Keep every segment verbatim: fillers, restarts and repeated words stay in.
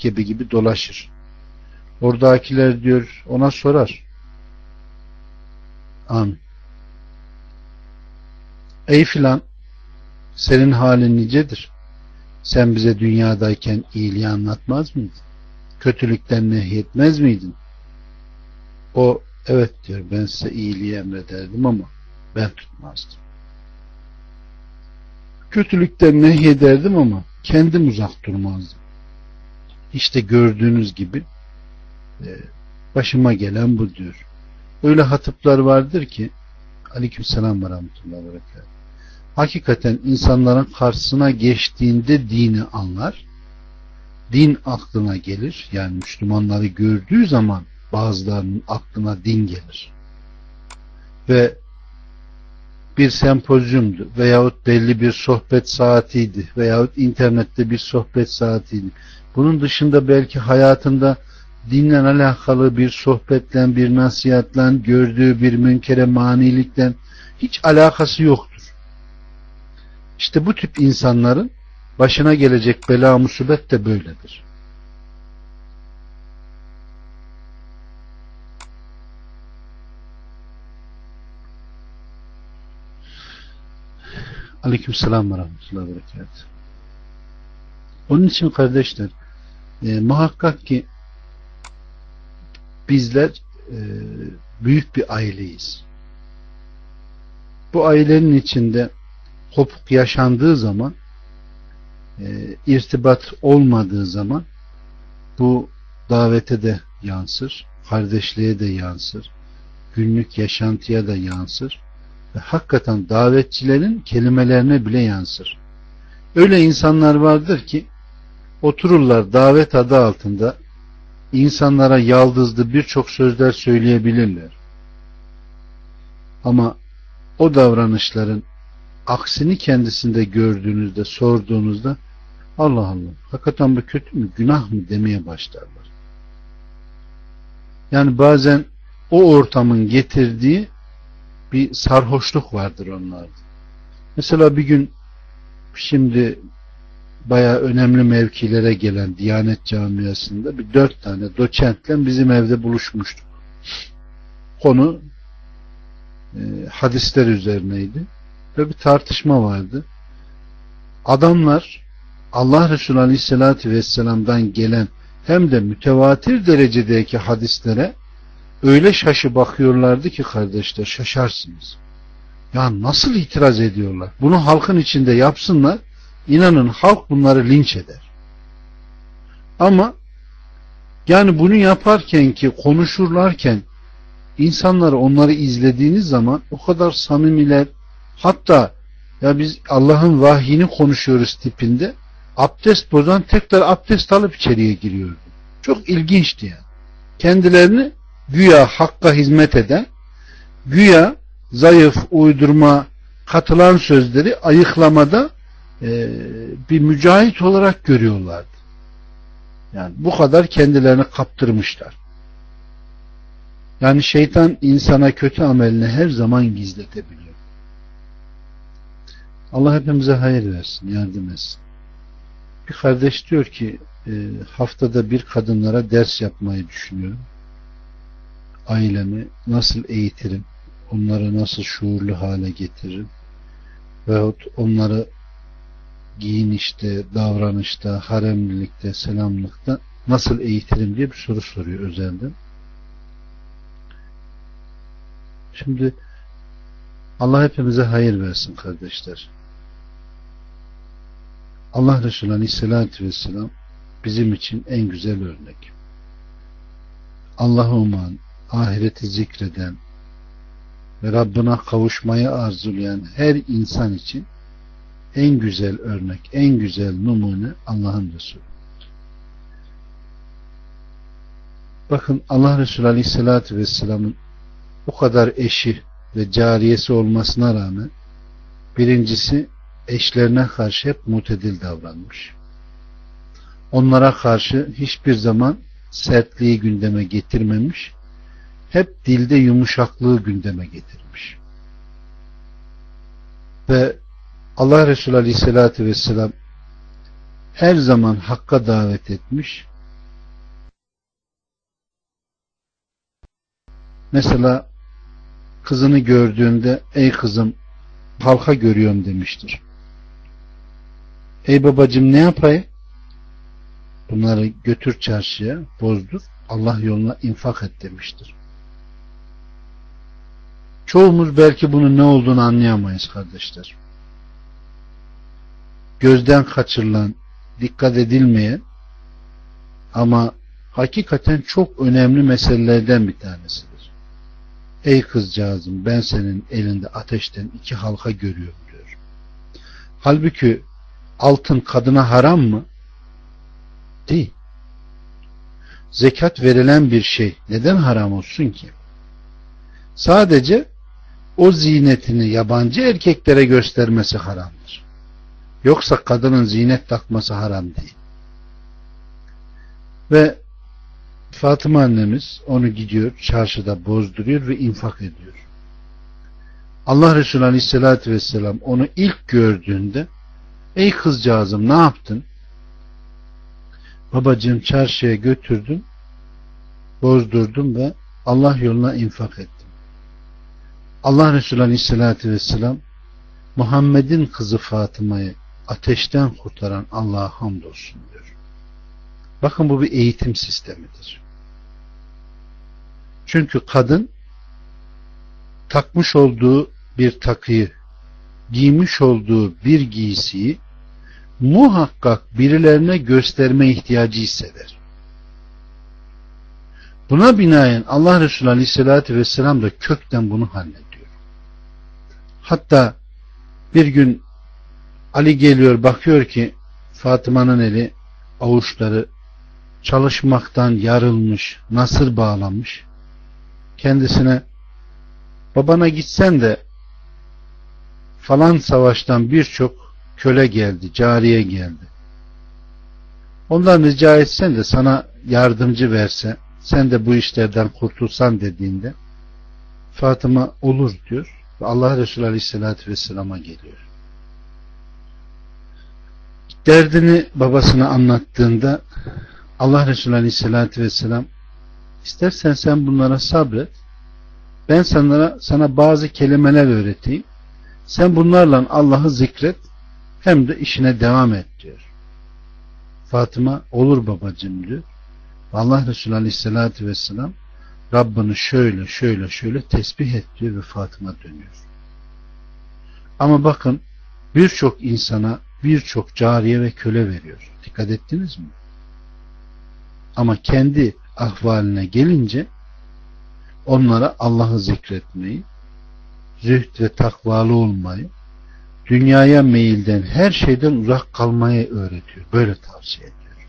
Merkebi gibi dolaşır. Oradakiler diyor ona sorar. Amin. Ey filan, senin halin nicedir? Sen bize dünyadayken iyiliği anlatmaz mıydın? Kötülükten nehyetmez miydin? O evet diyor, ben size iyiliği emrederdim ama ben tutmazdım. Kötülükten nehyederdim ama kendim uzak durmazdım. İşte gördüğünüz gibi başıma gelen bu diyor. Öyle hatıplar vardır ki aleykümselam ve rahmetullahi ve berekatuhu. Hakikaten insanların karşısına geçtiğinde dini anlar. Din aklına gelir. Yani Müslümanları gördüğü zaman bazılarının aklına din gelir. Ve bir sempozyumdu veyahut belli bir sohbet saatiydi veyahut internette bir sohbet saatiydi. Bunun dışında belki hayatında dinle alakalı bir sohbetle, bir nasihatle, gördüğü bir münkere manilikle hiç alakası yoktur. İşte bu tip insanların başına gelecek bela musibet de böyledir. Aleykümselam ve rahmetullahi ve berekatuhu. Onun için kardeşler, e, muhakkak ki bizler e, büyük bir aileyiz. Bu ailenin içinde kopuk yaşandığı zaman, e, irtibat olmadığı zaman bu davete de yansır, kardeşliğe de yansır, günlük yaşantıya da yansır ve hakikaten davetçilerin kelimelerine bile yansır. Öyle insanlar vardır ki otururlar davet adı altında insanlara yaldızlı birçok sözler söyleyebilirler. Ama o davranışların aksini kendisinde gördüğünüzde, sorduğunuzda Allah Allah, hakikaten bu kötü mü, günah mı demeye başlarlar. Yani bazen o ortamın getirdiği bir sarhoşluk vardır onlarda. Mesela bir gün şimdi bayağı önemli mevkilere gelen Diyanet Camiası'nda bir dört tane doçentle bizim evde buluşmuştuk. Konu e, hadisler üzerineydi ve bir tartışma vardı. Adamlar Allah Resulü Aleyhisselatü Vesselam'dan gelen hem de mütevatir derecedeki hadislere öyle şaşı bakıyorlardı ki kardeşler, şaşarsınız. Ya nasıl itiraz ediyorlar? Bunu halkın içinde yapsınlar, İnanın halk bunları linç eder. Ama yani bunu yaparken ki konuşurlarken insanları onları izlediğiniz zaman o kadar samimiler, hatta ya biz Allah'ın vahyini konuşuyoruz tipinde abdest bozan tekrar abdest alıp içeriye giriyordu. Çok ilginçti yani. Kendilerini güya hakka hizmet eden, güya zayıf, uydurma, katılan sözleri ayıklamada bir mücahit olarak görüyorlardı. Yani bu kadar kendilerini kaptırmışlar. Yani şeytan insana kötü amelini her zaman gizletebiliyor. Allah hepimize hayır versin, yardım etsin. Bir kardeş diyor ki haftada bir kadınlara ders yapmayı düşünüyorum. Ailemi nasıl eğitirim? Onları nasıl şuurlu hale getiririm? Veyahut onları giyinişte, davranışta, haremlilikte, selamlıkta nasıl eğitirim diye bir soru soruyor özelden. Şimdi Allah hepimize hayır versin kardeşler. Allah Resulü Aleyhisselatü Vesselam bizim için en güzel örnek. Allah'ı uman, ahireti zikreden ve Rabbine kavuşmayı arzulayan her insan için en güzel örnek, en güzel numune Allah'ın Resulü. Bakın Allah Resulü Aleyhisselatü Vesselam'ın o kadar eşi ve cariyesi olmasına rağmen birincisi eşlerine karşı hep mutedil davranmış. Onlara karşı hiçbir zaman sertliği gündeme getirmemiş, hep dilde yumuşaklığı gündeme getirmiş. Ve Allah Resulü Aleyhisselatü Vesselam her zaman hakka davet etmiş, mesela kızını gördüğünde ey kızım halka görüyorum demiştir. Ey babacığım ne yapayım? Bunları götür çarşıya, bozdur, Allah yoluna infak et demiştir. Çoğumuz belki bunun ne olduğunu anlayamayız kardeşler. Gözden kaçırılan, dikkat edilmeyen ama hakikaten çok önemli meselelerden bir tanesidir. Ey kızcağızım, ben senin elinde ateşten iki halka görüyorum diyor. Halbuki altın kadına haram mı? Değil. Zekat verilen bir şey neden haram olsun ki? Sadece o zinetini yabancı erkeklere göstermesi haramdır. Yoksa kadının zinet takması haram değil. Ve Fatıma annemiz onu gidiyor çarşıda bozduruyor ve infak ediyor. Allah Resulü Aleyhisselatü Vesselam onu ilk gördüğünde ey kızcağızım ne yaptın? Babacığım çarşıya götürdüm, bozdurdum ve Allah yoluna infak ettim. Allah Resulü Aleyhisselatü Vesselam Muhammed'in kızı Fatıma'yı ateşten kurtaran Allah'a hamdolsun diyor. Bakın bu bir eğitim sistemidir. Çünkü kadın takmış olduğu bir takıyı, giymiş olduğu bir giysiyi muhakkak birilerine gösterme ihtiyacı hisseder. Buna binaen Allah Resulü Aleyhisselatü Vesselam da kökten bunu hallediyor. Hatta bir gün Ali geliyor, bakıyor ki Fatıma'nın eli, avuçları çalışmaktan yarılmış, nasır bağlamış. Kendisine babana gitsen de falan savaştan birçok köle geldi, cariye geldi. Ondan rica etsen de sana yardımcı verse, sen de bu işlerden kurtulsan dediğinde Fatıma olur diyor ve Allah Resulü Aleyhisselatü Vesselam'a geliyor. Derdini babasına anlattığında Allah Resulü Aleyhisselatü Vesselam istersen sen bunlara sabret, ben sana, sana bazı kelimeler öğreteyim, sen bunlarla Allah'ı zikret hem de işine devam et diyor. Fatıma olur babacığım diyor. Allah Resulü Aleyhisselatü Vesselam Rabbini şöyle şöyle şöyle tesbih et diyor ve Fatıma dönüyor. Ama bakın birçok insana birçok cariye ve köle veriyor. Dikkat ettiniz mi? Ama kendi ahvaline gelince onlara Allah'ı zikretmeyi, zühd ve takvalı olmayı, dünyaya meyilden her şeyden uzak kalmayı öğretiyor. Böyle tavsiye ediyor.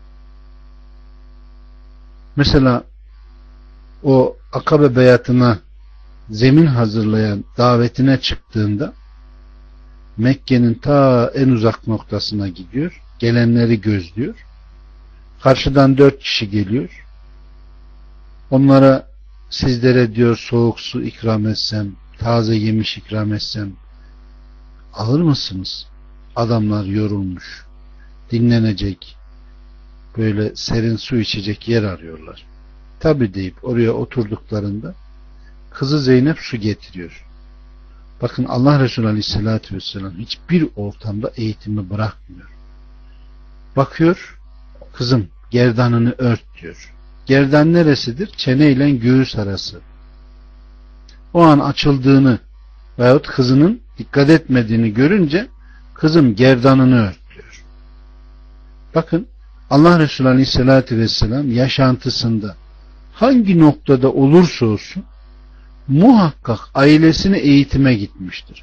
Mesela o Akabe beyatına zemin hazırlayan davetine çıktığında Mekke'nin ta en uzak noktasına gidiyor. Gelenleri gözlüyor. Karşıdan dört kişi geliyor. Onlara sizlere diyor soğuk su ikram etsem, taze yemiş ikram etsem alır mısınız? Adamlar yorulmuş, dinlenecek, böyle serin su içecek yer arıyorlar. Tabi deyip oraya oturduklarında kızı Zeynep su getiriyor. Bakın Allah Resulü Aleyhisselatü Vesselam hiçbir ortamda eğitimi bırakmıyor. Bakıyor, kızım gerdanını ört diyor. Gerdan neresidir? Çene ile göğüs arası. O an açıldığını veyahut kızının dikkat etmediğini görünce kızım gerdanını ört diyor. Bakın Allah Resulü Aleyhisselatü Vesselam yaşantısında hangi noktada olursa olsun muhakkak ailesini eğitime gitmiştir.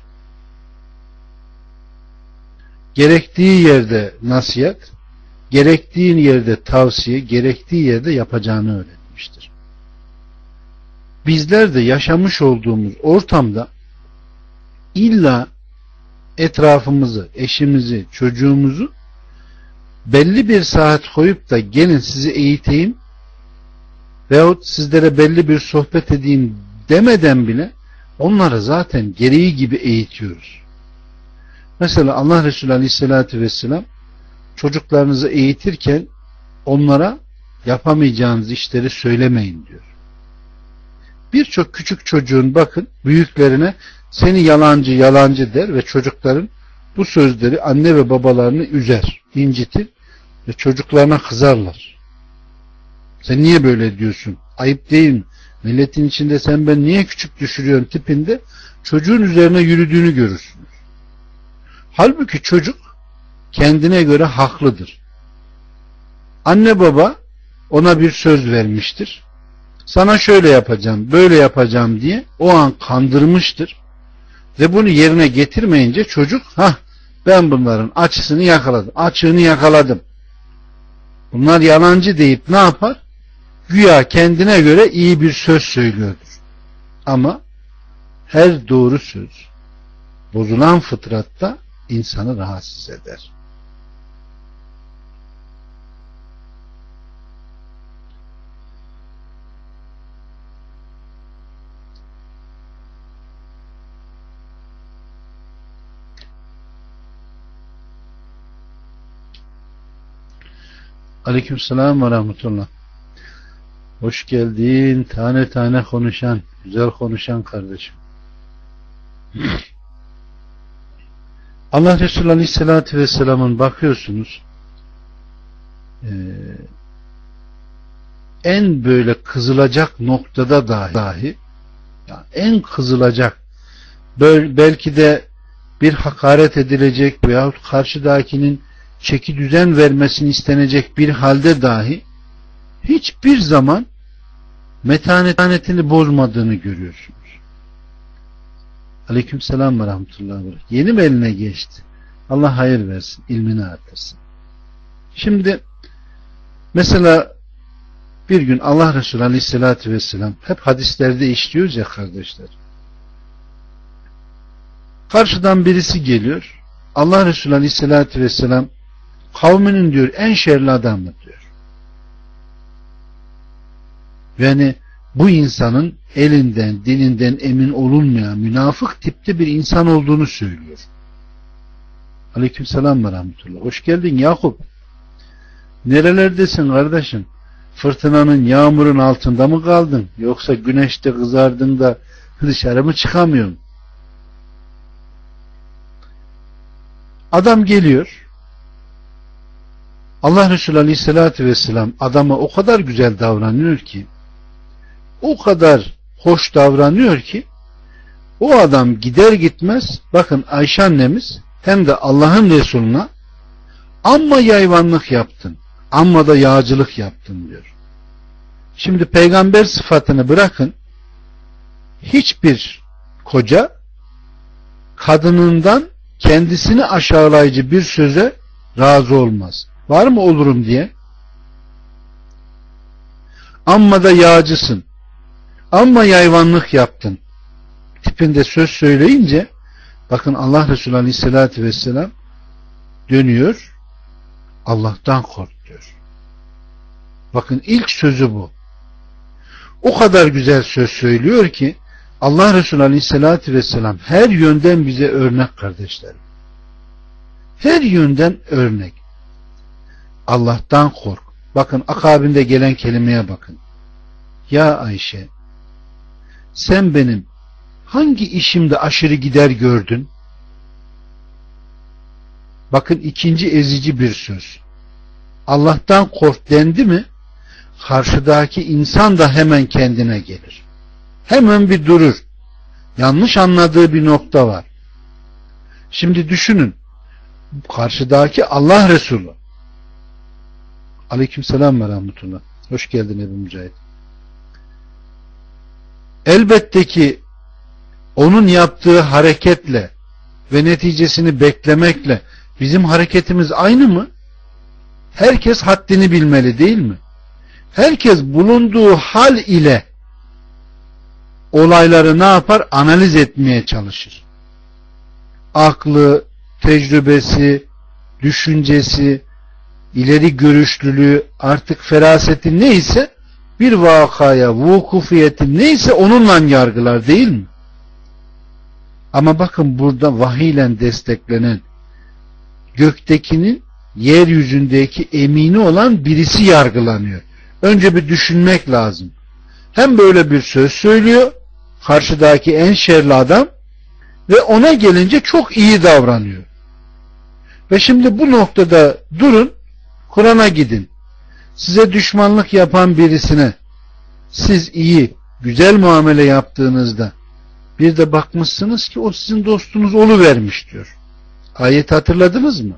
Gerektiği yerde nasihat, gerektiği yerde tavsiye, gerektiği yerde yapacağını öğretmiştir. Bizler de yaşamış olduğumuz ortamda illa etrafımızı, eşimizi, çocuğumuzu belli bir saat koyup da gelin sizi eğiteyim veyahut sizlere belli bir sohbet edeyim demeden bile onları zaten gereği gibi eğitiyoruz. Mesela Allah Resulü Aleyhisselatü Vesselam çocuklarınızı eğitirken onlara yapamayacağınız işleri söylemeyin diyor. birçok küçük çocuğun bakın büyüklerine seni yalancı yalancı der ve çocukların bu sözleri anne ve babalarını üzer, incitir ve çocuklarına kızarlar. Sen niye böyle diyorsun? Ayıp değil mi? Milletin içinde sen ben niye küçük düşürüyorsun tipinde çocuğun üzerine yürüdüğünü görürsünüz. Halbuki çocuk kendine göre haklıdır. Anne baba ona bir söz vermiştir. Sana şöyle yapacağım, böyle yapacağım diye o an kandırmıştır. Ve bunu yerine getirmeyince çocuk, ha ben bunların açısını yakaladım, açığını yakaladım. Bunlar yalancı deyip ne yapar? Güya kendine göre iyi bir söz söylüyordur. Ama her doğru söz bozulan fıtratta insanı rahatsız eder. Aleykümselam ve rahmetullah. Hoş geldin. Tane tane konuşan, güzel konuşan kardeşim. Allah Resulü Aleyhisselatü Vesselam'ın bakıyorsunuz e, en böyle kızılacak noktada dahi, dahi yani en kızılacak böyle, belki de bir hakaret edilecek veyahut karşıdakinin çeki düzen vermesini istenecek bir halde dahi hiçbir zaman metanetini bozmadığını görüyorsunuz. Aleykümselam ve rahmetullahi ve berekatuhu. Yeni mi eline geçti? Allah hayır versin, ilmini artırsın. Şimdi mesela bir gün Allah Resulü Aleyhisselatü Vesselam hep hadislerde işliyoruz ya kardeşler. Karşıdan birisi geliyor. Allah Resulü Aleyhisselatü Vesselam kavminin diyor en şerli adamı diyor. Yani bu insanın elinden, dilinden emin olunmayan münafık tipte bir insan olduğunu söylüyor. Aleykümselam ve rahmetullah. Hoş geldin Yakup. Nerelerdesin kardeşim? Fırtınanın, yağmurun altında mı kaldın? Yoksa güneşte kızardın da dışarı mı çıkamıyorsun? Adam geliyor. Allah Resulü Aleyhisselatü Vesselam adama o kadar güzel davranıyor ki, o kadar hoş davranıyor ki, o adam gider gitmez, bakın Ayşe annemiz hem de Allah'ın Resulüne amma yayvanlık yaptın, amma da yağcılık yaptın diyor. Şimdi peygamber sıfatını bırakın, hiçbir koca kadınından kendisini aşağılayıcı bir söze razı olmaz. Var mı olurum diye? Amma da yağcısın, amma yayvanlık yaptın tipinde söz söyleyince bakın Allah Resulü Aleyhisselatü Vesselam dönüyor, Allah'tan kork diyor. Bakın ilk sözü bu. O kadar güzel söz söylüyor ki Allah Resulü Aleyhisselatü Vesselam her yönden bize örnek kardeşlerim. Her yönden örnek. Allah'tan kork. Bakın akabinde gelen kelimeye bakın. Ya Ayşe, sen benim hangi işimde aşırı gider gördün? Bakın ikinci ezici bir söz. Allah'tan kork dendi mi, karşıdaki insan da hemen kendine gelir. Hemen bir durur. Yanlış anladığı bir nokta var. Şimdi düşünün. Karşıdaki Allah Resulü. Aleykümselam ve rahmetullah. Hoş geldin Ebu Mücahit. Elbette ki onun yaptığı hareketle ve neticesini beklemekle bizim hareketimiz aynı mı? Herkes haddini bilmeli değil mi? Herkes bulunduğu hal ile olayları ne yapar? Analiz etmeye çalışır. Aklı, tecrübesi, düşüncesi, ileri görüşlülüğü, artık feraseti neyse, bir vakaya vukufiyeti neyse onunla yargılar değil mi? Ama bakın burada vahiyle desteklenen göktekinin yeryüzündeki emini olan birisi yargılanıyor. Önce bir düşünmek lazım. hem böyle bir söz söylüyor, karşıdaki en şerli adam, ve ona gelince çok iyi davranıyor. Ve şimdi bu noktada durun, Kur'an'a gidin. Size düşmanlık yapan birisine siz iyi, güzel muamele yaptığınızda bir de bakmışsınız ki o sizin dostunuz oluvermiş diyor. Ayeti hatırladınız mı?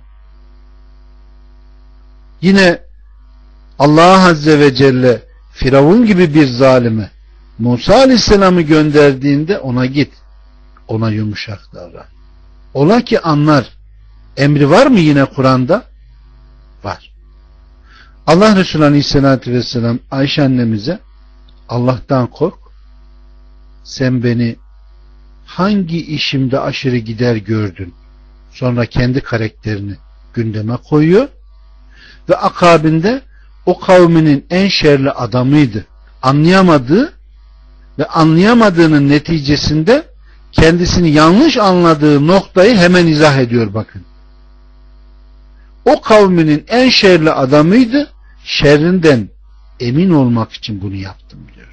Yine Allah Azze ve Celle Firavun gibi bir zalime Musa Aleyhisselam'ı gönderdiğinde ona git, ona yumuşak davran. Ola ki anlar. Emri var mı yine Kur'an'da? Var. Allah Resulü Aleyhisselatü Vesselam Ayşe annemize Allah'tan kork, sen beni hangi işimde aşırı gider gördün, sonra kendi karakterini gündeme koyuyor ve akabinde o kavminin en şerli adamıydı, anlayamadığı ve anlayamadığının neticesinde kendisini yanlış anladığı noktayı hemen izah ediyor. Bakın, o kavminin en şerli adamıydı, şerrinden emin olmak için bunu yaptım diyor.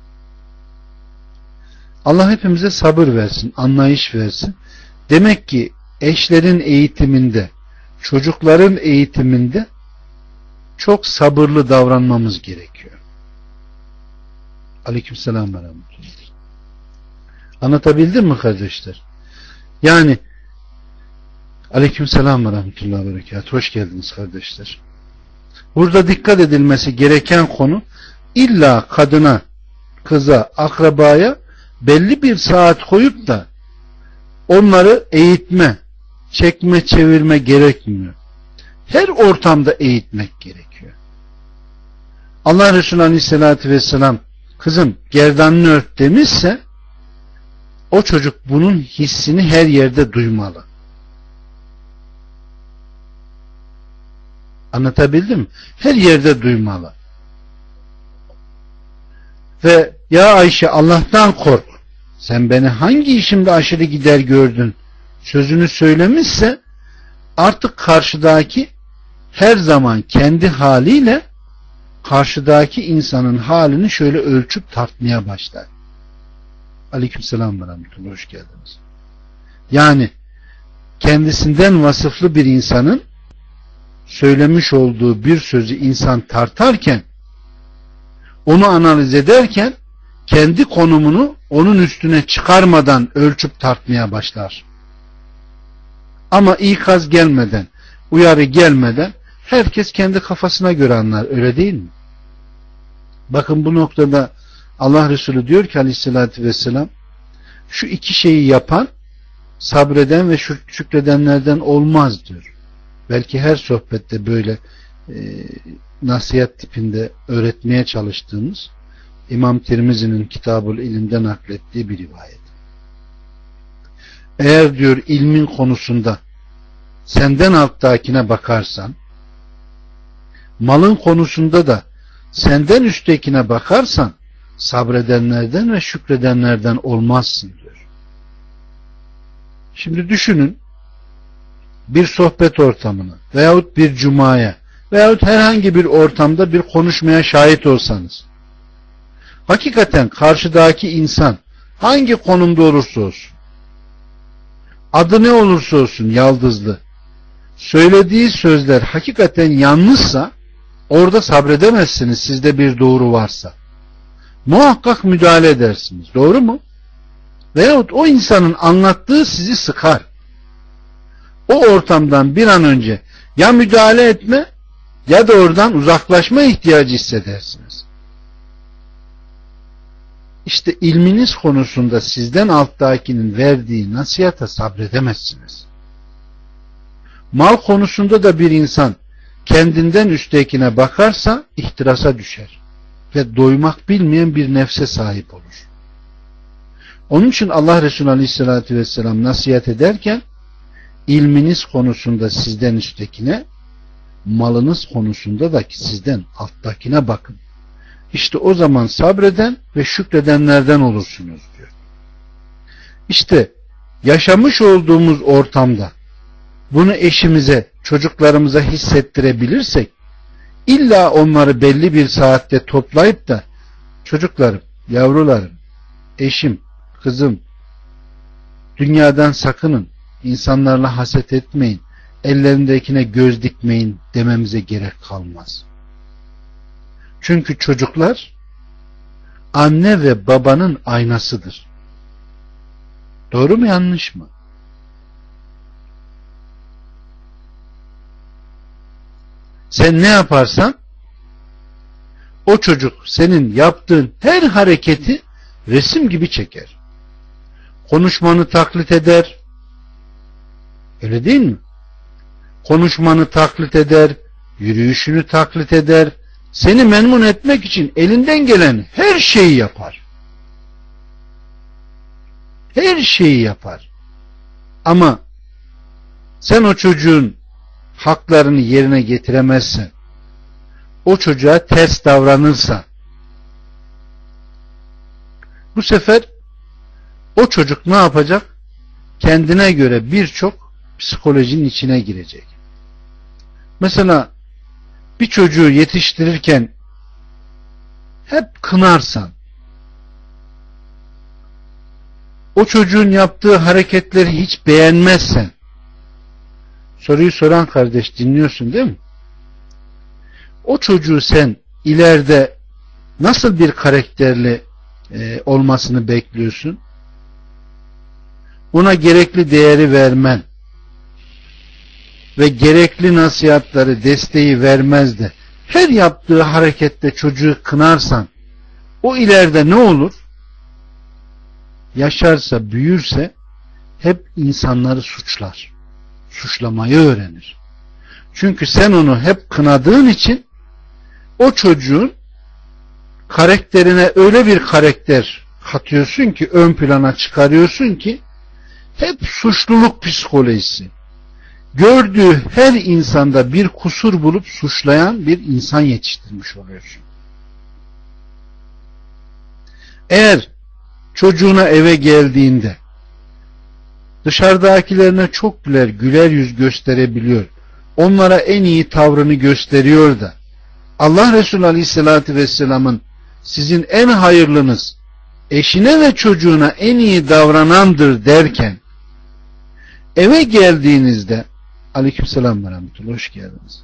Allah hepimize sabır versin, anlayış versin. Demek ki eşlerin eğitiminde, çocukların eğitiminde çok sabırlı davranmamız gerekiyor. Aleykümselam ve rahmetullah. Anlatabildim mi kardeşler? Yani aleykümselam ve rahmetullah ve berekatuhu. Hoş geldiniz kardeşler. Burada dikkat edilmesi gereken konu, illa kadına, kıza, akrabaya belli bir saat koyup da onları eğitme, çekme, çevirme gerekmiyor. Her ortamda eğitmek gerekiyor. Allah Resulü Aleyhisselatü Vesselam kızım gerdanını ört demişse o çocuk bunun hissini her yerde duymalı. Anlatabildim mi? Her yerde duymalı. Ve ya Ayşe Allah'tan kork, sen beni hangi işimde aşırı gider gördün sözünü söylemişse artık karşıdaki her zaman kendi haliyle karşıdaki insanın halini şöyle ölçüp tartmaya başlar. Aleykümselam ve rahmetullah, hoş geldiniz. Yani kendisinden vasıflı bir insanın söylemiş olduğu bir sözü insan tartarken, onu analiz ederken kendi konumunu onun üstüne çıkarmadan ölçüp tartmaya başlar. Ama ikaz gelmeden, uyarı gelmeden herkes kendi kafasına göre anlar, öyle değil mi? Bakın bu noktada Allah Resulü diyor ki Aleyhisselatü Vesselam, şu iki şeyi yapan sabreden ve şükredenlerden olmaz diyor. Belki her sohbette böyle e, nasihat tipinde öğretmeye çalıştığımız İmam Tirmizi'nin Kitab-ül İlim'de naklettiği bir rivayet. Eğer diyor ilmin konusunda senden alttakine bakarsan, malın konusunda da senden üsttekine bakarsan sabredenlerden ve şükredenlerden olmazsın diyor. Şimdi düşünün, bir sohbet ortamına veyahut bir cumaya veyahut herhangi bir ortamda bir konuşmaya şahit olsanız, hakikaten karşıdaki insan hangi konumda olursa olsun, adı ne olursa olsun yaldızlı, söylediği sözler hakikaten yanlışsa orada sabredemezsiniz, sizde bir doğru varsa. Muhakkak müdahale edersiniz. Doğru mu? Veyahut o insanın anlattığı sizi sıkar. O ortamdan bir an önce ya müdahale etme ya da oradan uzaklaşma ihtiyacı hissedersiniz. İşte ilminiz konusunda sizden alttakinin verdiği nasihata sabredemezsiniz. Mal konusunda da bir insan kendinden üsttekine bakarsa ihtirasa düşer ve doymak bilmeyen bir nefse sahip olur. Onun için Allah Resulü Aleyhisselatü Vesselam nasihat ederken ilminiz konusunda sizden üsttekine, malınız konusunda da sizden alttakine bakın. İşte o zaman sabreden ve şükredenlerden olursunuz diyor. İşte yaşamış olduğumuz ortamda bunu eşimize, çocuklarımıza hissettirebilirsek, illa onları belli bir saatte toplayıp da çocuklarım yavrularım, eşim, kızım, dünyadan sakının, insanlarla haset etmeyin, ellerindekine göz dikmeyin dememize gerek kalmaz. Çünkü çocuklar anne ve babanın aynasıdır. Doğru mu, yanlış mı? Sen ne yaparsan o çocuk senin yaptığın her hareketi resim gibi çeker. Konuşmanı taklit eder. Öyle değil mi? Konuşmanı taklit eder, yürüyüşünü taklit eder. Seni memnun etmek için elinden gelen her şeyi yapar. Her şeyi yapar. Ama sen o çocuğun haklarını yerine getiremezsen, o çocuğa ters davranırsa, bu sefer o çocuk ne yapacak? Kendine göre birçok psikolojinin içine girecek. Mesela bir çocuğu yetiştirirken hep kınarsan, o çocuğun yaptığı hareketleri hiç beğenmezsen, soruyu soran kardeş, dinliyorsun değil mi? O çocuğu sen ileride nasıl bir karakterli e, olmasını bekliyorsun? Ona gerekli değeri vermen ve gerekli nasihatları, desteği vermez de her yaptığı harekette çocuğu kınarsan, o ileride ne olur? Yaşarsa, büyürse hep insanları suçlar. Suçlamayı öğrenir. Çünkü sen onu hep kınadığın için o çocuğun karakterine öyle bir karakter katıyorsun ki, ön plana çıkarıyorsun ki hep suçluluk psikolojisi. Gördüğü her insanda bir kusur bulup suçlayan bir insan yetiştirmiş oluyorsun. Eğer çocuğuna eve geldiğinde dışarıdakilerine çok güler, güler yüz gösterebiliyor, onlara en iyi tavrını gösteriyor da Allah Resulü Aleyhisselatü Vesselam'ın sizin en hayırlınız eşine ve çocuğuna en iyi davranandır derken, eve geldiğinizde Aleykümselam ve Rahmetullah, hoş geldiniz,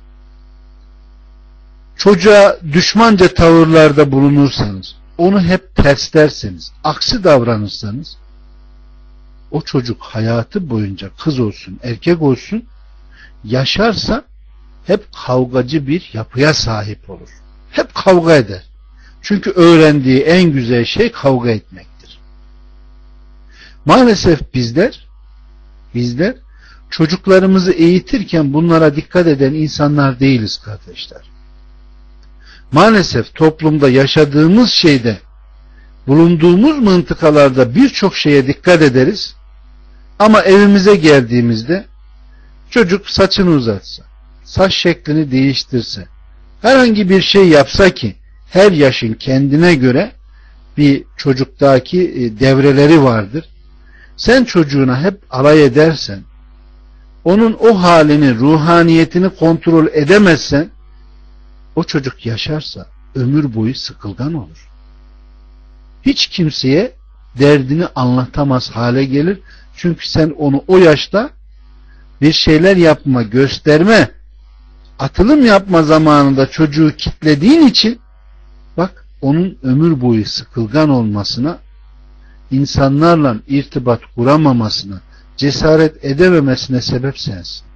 çocuğa düşmanca tavırlarda bulunursanız, onu hep terslerseniz, aksi davranırsanız, o çocuk hayatı boyunca, kız olsun erkek olsun, yaşarsa hep kavgacı bir yapıya sahip olur. Hep kavga eder. Çünkü öğrendiği en güzel şey kavga etmektir. Maalesef bizler bizler çocuklarımızı eğitirken bunlara dikkat eden insanlar değiliz kardeşler. Maalesef toplumda yaşadığımız şeyde, bulunduğumuz mıntıkalarda birçok şeye dikkat ederiz. Ama evimize geldiğimizde çocuk saçını uzatsa, saç şeklini değiştirse, herhangi bir şey yapsa ki, her yaşın kendine göre bir çocuktaki devreleri vardır. Sen çocuğuna hep alay edersen, onun o halini, ruhaniyetini kontrol edemezsen, o çocuk yaşarsa ömür boyu sıkılgan olur. Hiç kimseye derdini anlatamaz hale gelir. Çünkü sen onu o yaşta bir şeyler yapma, gösterme, atılım yapma zamanında çocuğu kitlediğin için, bak, onun ömür boyu sıkılgan olmasına, insanlarla irtibat kuramamasına, cesaret edememesine sebep sensin.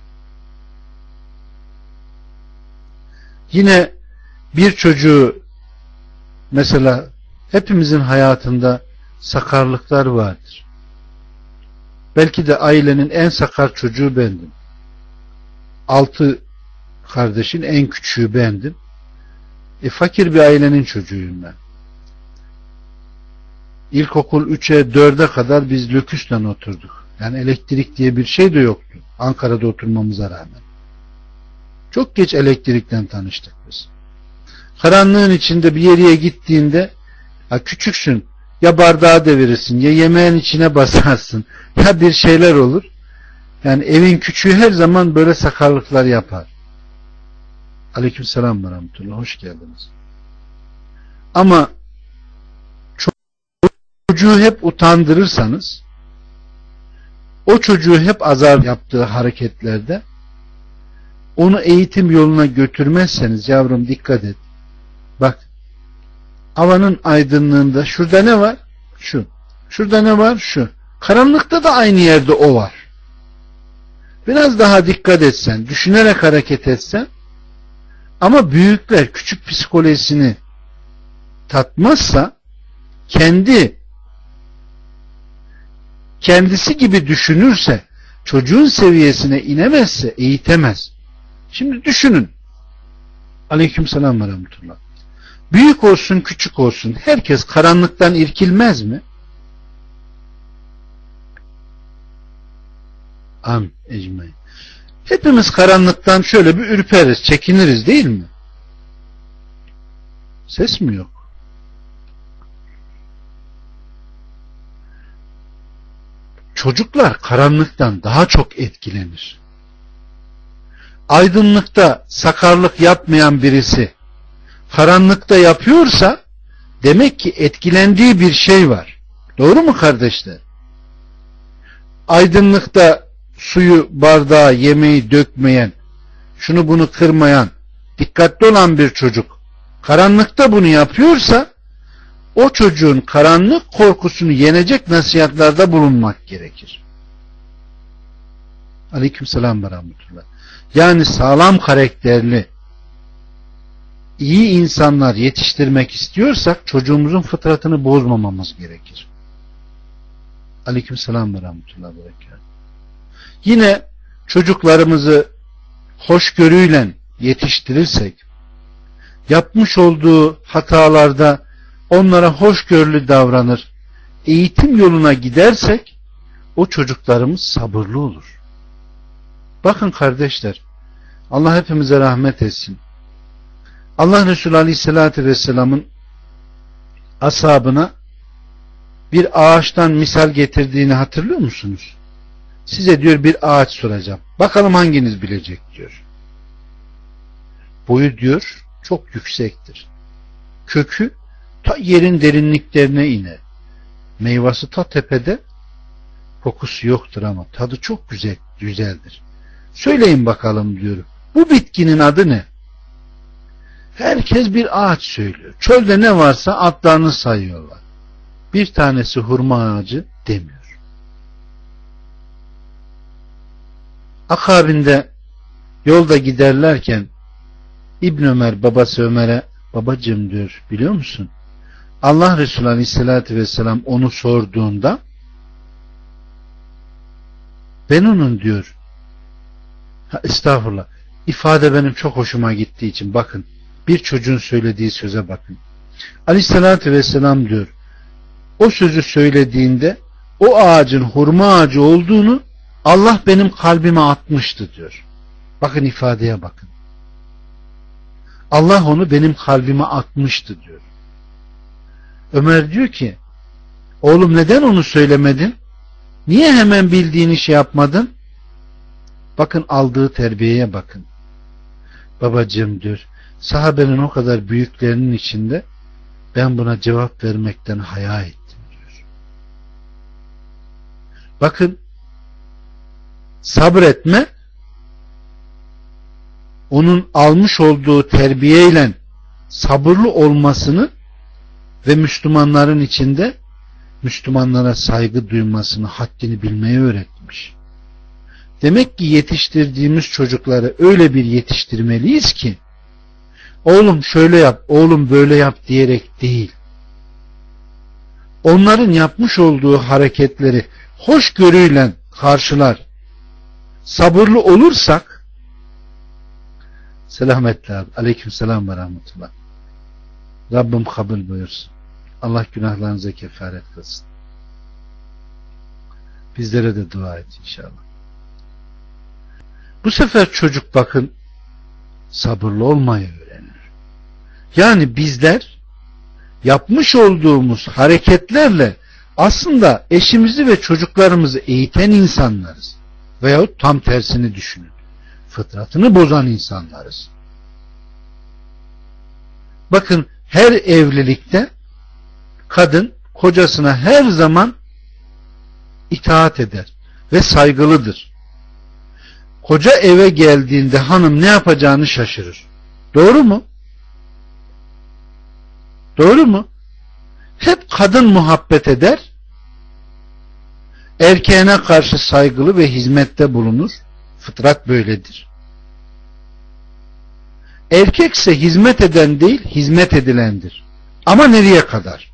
Yine bir çocuğu, mesela hepimizin hayatında sakarlıklar vardır. Belki de ailenin en sakar çocuğu bendim. Altı kardeşin en küçüğü bendim. E, fakir bir ailenin çocuğuyum ben. İlkokul üçe dörde kadar biz löküsle oturduk. Yani elektrik diye bir şey de yoktu. Ankara'da oturmamıza rağmen. Çok geç elektrikten tanıştık biz. Karanlığın içinde bir yere gittiğinde, ha küçüksün, ya bardağı devirirsin, ya yemeğin içine basarsın, ya bir şeyler olur. Yani evin küçüğü her zaman böyle sakarlıklar yapar. Aleykümselam ve Rahmetullah, hoş geldiniz. Ama çocuğu hep utandırırsanız, o çocuğu hep azar yaptığı hareketlerde onu eğitim yoluna götürmezseniz, yavrum dikkat et. Bak, havanın aydınlığında şurada ne var? Şu. Şurada ne var? Şu. Karanlıkta da aynı yerde o var. Biraz daha dikkat etsen, düşünerek hareket etsen, ama büyükler küçük psikolojisini tatmazsa, kendi kendisi gibi düşünürse, çocuğun seviyesine inemezse eğitemez. Şimdi düşünün. Aleykümselam ve rahmetullah. Büyük olsun küçük olsun herkes karanlıktan irkilmez mi? Am ecmaîn. Hepimiz karanlıktan şöyle bir ürperiz, çekiniriz değil mi? Ses mi yok? Çocuklar karanlıktan daha çok etkilenir. Aydınlıkta sakarlık yapmayan birisi karanlıkta yapıyorsa demek ki etkilendiği bir şey var. Doğru mu kardeşler? Aydınlıkta suyu, bardağa, yemeği dökmeyen, şunu bunu kırmayan, dikkatli olan bir çocuk karanlıkta bunu yapıyorsa, o çocuğun karanlık korkusunu yenecek nasihatlerde bulunmak gerekir. Aleykümselam ve rahmetullah. Yani sağlam karakterli, iyi insanlar yetiştirmek istiyorsak çocuğumuzun fıtratını bozmamamız gerekir. Aleykümselam ve rahmetullah ve berekatuhu. Yine çocuklarımızı hoşgörüyle yetiştirirsek, yapmış olduğu hatalarda onlara hoşgörülü davranır, eğitim yoluna gidersek, o çocuklarımız sabırlı olur. Bakın kardeşler, Allah hepimize rahmet etsin. Allah Resulü Aleyhisselatü Vesselam'ın ashabına bir ağaçtan misal getirdiğini hatırlıyor musunuz? Size diyor bir ağaç soracağım. Bakalım hanginiz bilecek diyor. Boyu diyor çok yüksektir. Kökü ta yerin derinliklerine iner. Meyvesi ta tepede. Kokusu yoktur ama tadı çok güzel, güzeldir. Söyleyin bakalım diyor. Bu bitkinin adı ne? Herkes bir ağaç söylüyor. Çölde ne varsa adlarını sayıyorlar. Bir tanesi hurma ağacı demiyor. Akabinde yolda giderlerken İbn Ömer babası Ömer'e, babacığım diyor, biliyor musun? Allah Resulü Aleyhisselatü Vesselam onu sorduğunda ben onun diyor, ha, estağfurullah, ifade benim çok hoşuma gittiği için bakın, bir çocuğun söylediği söze bakın. Aleyhisselatü Vesselam diyor, o sözü söylediğinde o ağacın hurma ağacı olduğunu Allah benim kalbime atmıştı diyor. Bakın ifadeye bakın. Allah onu benim kalbime atmıştı diyor. Ömer diyor ki, oğlum neden onu söylemedin? Niye hemen bildiğini şey yapmadın? Bakın aldığı terbiyeye bakın. Babacığım diyor, sahabenin o kadar büyüklerinin içinde ben buna cevap vermekten haya ettim diyor. Bakın, sabretme onun almış olduğu terbiyeyle sabırlı olmasını ve Müslümanların içinde Müslümanlara saygı duymasını, haddini bilmeyi öğretmiş. Demek ki yetiştirdiğimiz çocukları öyle bir yetiştirmeliyiz ki oğlum şöyle yap, oğlum böyle yap diyerek değil. Onların yapmış olduğu hareketleri hoşgörüyle karşılar, sabırlı olursak, selametle abi, aleykümselam ve rahmetullah. Rabbim kabul buyursun. Allah günahlarınıza kefaret kılsın. Bizlere de dua et inşallah. Bu sefer çocuk bakın sabırlı olmayı öğrenir. Yani bizler yapmış olduğumuz hareketlerle aslında eşimizi ve çocuklarımızı eğiten insanlarız. Veyahut tam tersini düşünün. Fıtratını bozan insanlarız. Bakın her evlilikte kadın kocasına her zaman itaat eder ve saygılıdır. Koca eve geldiğinde hanım ne yapacağını şaşırır. Doğru mu? Doğru mu? Hep kadın muhabbet eder, erkeğine karşı saygılı ve hizmette bulunur. Fıtrat böyledir. Erkekse hizmet eden değil, hizmet edilendir. Ama nereye kadar?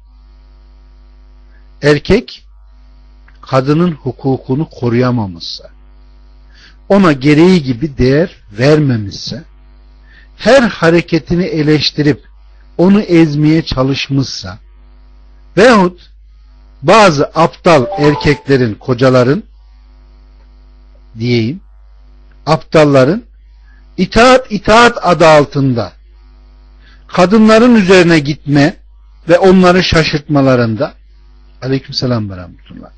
Erkek kadının hukukunu koruyamamışsa, ona gereği gibi değer vermemişse, her hareketini eleştirip onu ezmeye çalışmışsa veyahut bazı aptal erkeklerin, kocaların diyeyim, aptalların itaat itaat adı altında kadınların üzerine gitme ve onları şaşırtmalarında, aleykümselam ve rahmetullah,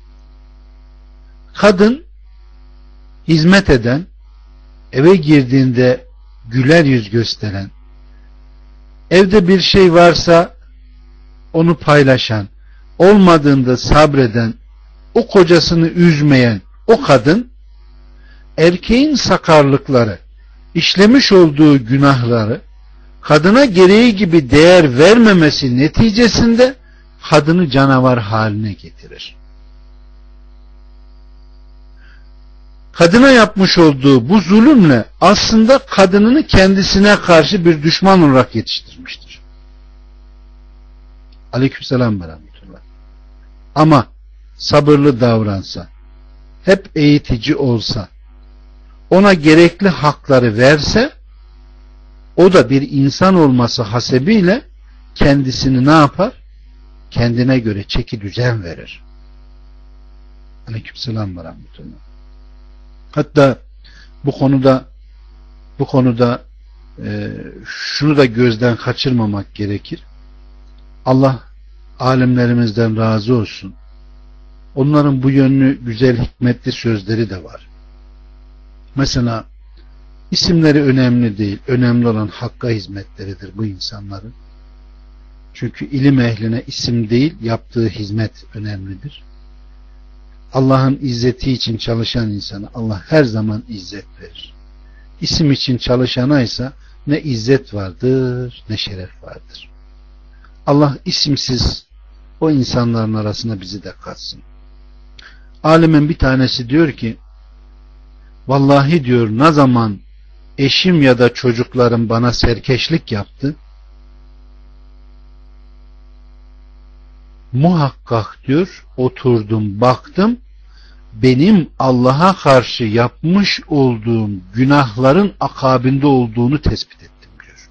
kadın hizmet eden, eve girdiğinde güler yüz gösteren, evde bir şey varsa onu paylaşan, olmadığında sabreden, o kocasını üzmeyen o kadın, erkeğin sakarlıkları, işlemiş olduğu günahları kadına gereği gibi değer vermemesi neticesinde kadını canavar haline getirir. Kadına yapmış olduğu bu zulümle aslında kadınını kendisine karşı bir düşman olarak yetiştirmiştir. Aleykümselam ve rahmetullah. Ama sabırlı davransa, hep eğitici olsa, ona gerekli hakları verse, o da bir insan olması hasebiyle kendisini ne yapar? Kendine göre çeki düzen verir. Aleykümselam ve rahmetullah. Hatta bu konuda bu konuda e, şunu da gözden kaçırmamak gerekir. Allah alimlerimizden razı olsun. Onların bu yönlü güzel hikmetli sözleri de var. Mesela isimleri önemli değil. Önemli olan hakka hizmetleridir bu insanların. Çünkü ilim ehline isim değil, yaptığı hizmet önemlidir. Allah'ın izzeti için çalışan insana Allah her zaman izzet verir. İsim için çalışana ise ne izzet vardır ne şeref vardır. Allah isimsiz o insanların arasına bizi de katsın. Alimin bir tanesi diyor ki, vallahi diyor, ne zaman eşim ya da çocuklarım bana serkeşlik yaptı, muhakkak diyor oturdum baktım, benim Allah'a karşı yapmış olduğum günahların akabinde olduğunu tespit ettim diyor.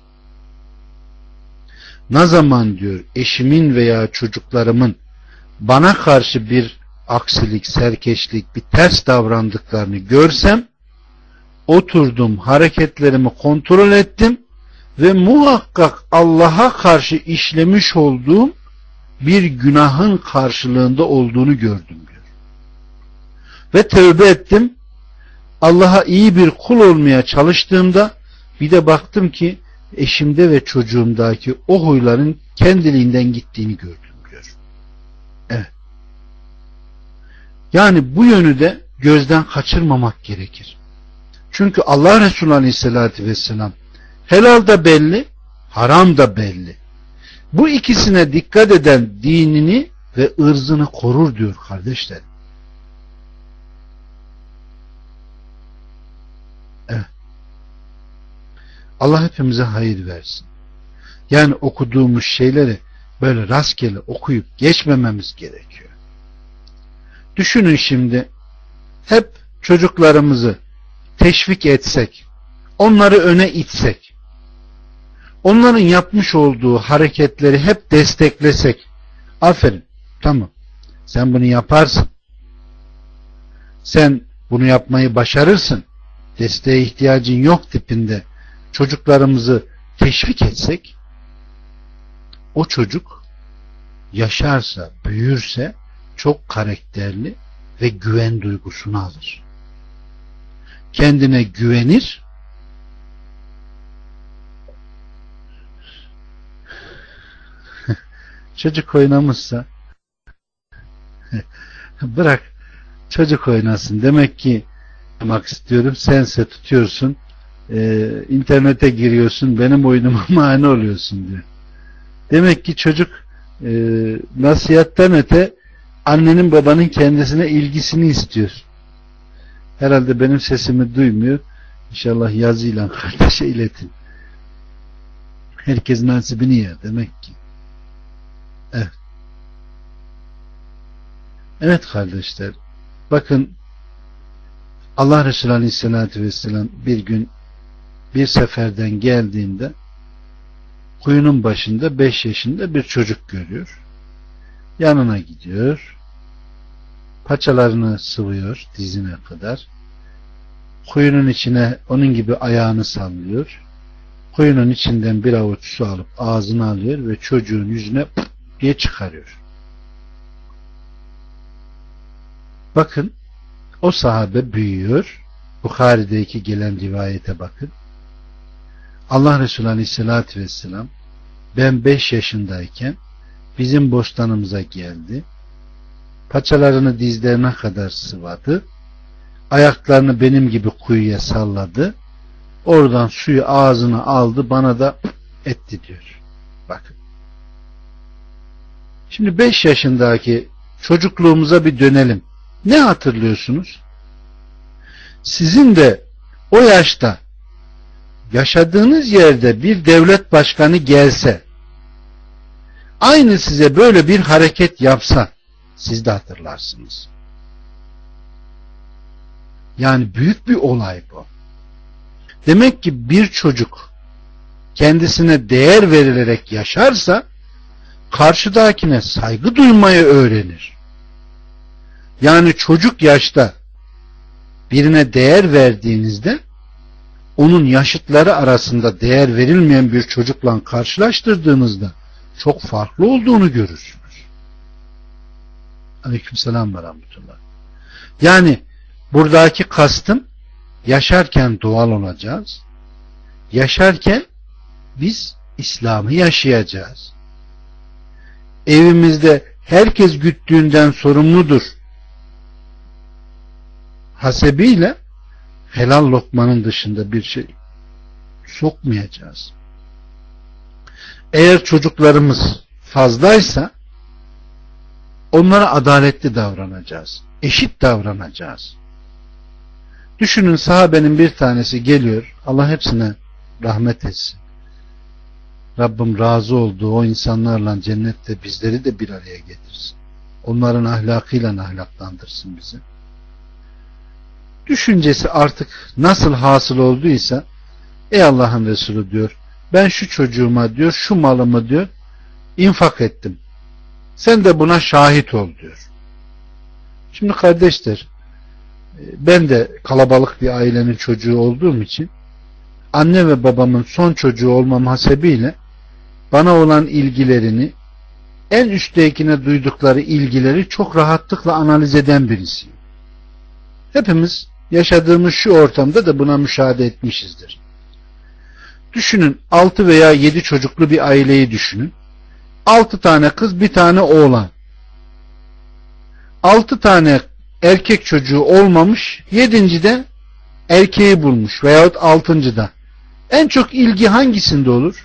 Ne zaman diyor eşimin veya çocuklarımın bana karşı bir aksilik, serkeşlik, bir ters davrandıklarını görsem, oturdum hareketlerimi kontrol ettim ve muhakkak Allah'a karşı işlemiş olduğum bir günahın karşılığında olduğunu gördüm diyor. Ve tövbe ettim. Allah'a iyi bir kul olmaya çalıştığımda bir de baktım ki eşimde ve çocuğumdaki o huyların kendiliğinden gittiğini gördüm diyor. Evet. Yani bu yönü de gözden kaçırmamak gerekir. Çünkü Allah Resulü Aleyhisselatü Vesselam helal da belli, haram da belli. Bu ikisine dikkat eden dinini ve ırzını korur diyor kardeşler. Evet. Allah hepimize hayır versin. Yani okuduğumuz şeyleri böyle rastgele okuyup geçmememiz gerekiyor. Düşünün şimdi, hep çocuklarımızı teşvik etsek, onları öne itsek, onların yapmış olduğu hareketleri hep desteklesek, aferin, tamam, sen bunu yaparsın, sen bunu yapmayı başarırsın, desteğe ihtiyacın yok tipinde çocuklarımızı teşvik etsek, o çocuk yaşarsa, büyürse çok karakterli ve güven duygusunu alır. Kendine güvenir, çocuk oynamışsa Bırak çocuk oynasın. Demek ki yapmak istiyorum. Sense tutuyorsun. Ee, internete giriyorsun. Benim oyunuma mani oluyorsun diyor. Demek ki çocuk e, nasihattan öte annenin babanın kendisine ilgisini istiyor. Herhalde benim sesimi duymuyor. İnşallah yazıyla kardeşe iletin. Herkes nasibini yer demek ki. Evet. Evet kardeşler. Bakın Allah Resulü Aleyhisselatü Vesselam bir gün bir seferden geldiğinde kuyunun başında beş yaşında bir çocuk görüyor. Yanına gidiyor. Paçalarını sıvıyor dizine kadar. Kuyunun içine onun gibi ayağını sallıyor. Kuyunun içinden bir avuç su alıp ağzına alıyor ve çocuğun yüzüne diye çıkarıyor. Bakın o sahabe büyüyor. Bukhari'deki gelen rivayete bakın. Allah Resulü Aleyhisselatü Vesselam ben beş yaşındayken bizim bostanımıza geldi. Paçalarını dizlerine kadar sıvadı. Ayaklarını benim gibi kuyuya salladı. Oradan suyu ağzına aldı, bana da etti diyor. Bakın. Şimdi beş yaşındaki çocukluğumuza bir dönelim. Ne hatırlıyorsunuz? Sizin de o yaşta yaşadığınız yerde bir devlet başkanı gelse, aynı size böyle bir hareket yapsa, siz de hatırlarsınız. Yani büyük bir olay bu. Demek ki bir çocuk kendisine değer verilerek yaşarsa, karşıdakine saygı duymayı öğrenir. Yani çocuk yaşta birine değer verdiğinizde, onun yaşıtları arasında değer verilmeyen bir çocukla karşılaştırdığınızda çok farklı olduğunu görürsünüz. Aleykümselam ve rahmetullah. Yani buradaki kastım, yaşarken doğal olacağız. Yaşarken biz İslam'ı yaşayacağız. Evimizde herkes güttüğünden sorumludur hasebiyle helal lokmanın dışında bir şey sokmayacağız. Eğer çocuklarımız fazlaysa onlara adaletli davranacağız. Eşit davranacağız. Düşünün, sahabenin bir tanesi geliyor. Allah hepsine rahmet etsin. Rabbim razı olduğu o insanlarla cennette bizleri de bir araya getirsin. Onların ahlakıyla ahlaklandırsın bizi. Düşüncesi artık nasıl hasıl olduysa, ey Allah'ın Resulü diyor, ben şu çocuğuma diyor, şu malımı diyor, infak ettim. Sen de buna şahit ol diyor. Şimdi kardeşler, ben de kalabalık bir ailenin çocuğu olduğum için, anne ve babamın son çocuğu olmam hasebiyle bana olan ilgilerini, en üsttekine duydukları ilgileri çok rahatlıkla analiz eden birisiyim. Hepimiz yaşadığımız şu ortamda da buna müşahede etmişizdir. Düşünün, altı veya yedi çocuklu bir aileyi düşünün. Altı tane kız, bir tane oğlan. Altı tane erkek çocuğu olmamış, yedinci de erkeği bulmuş veyahut altıncıda. En çok ilgi hangisinde olur?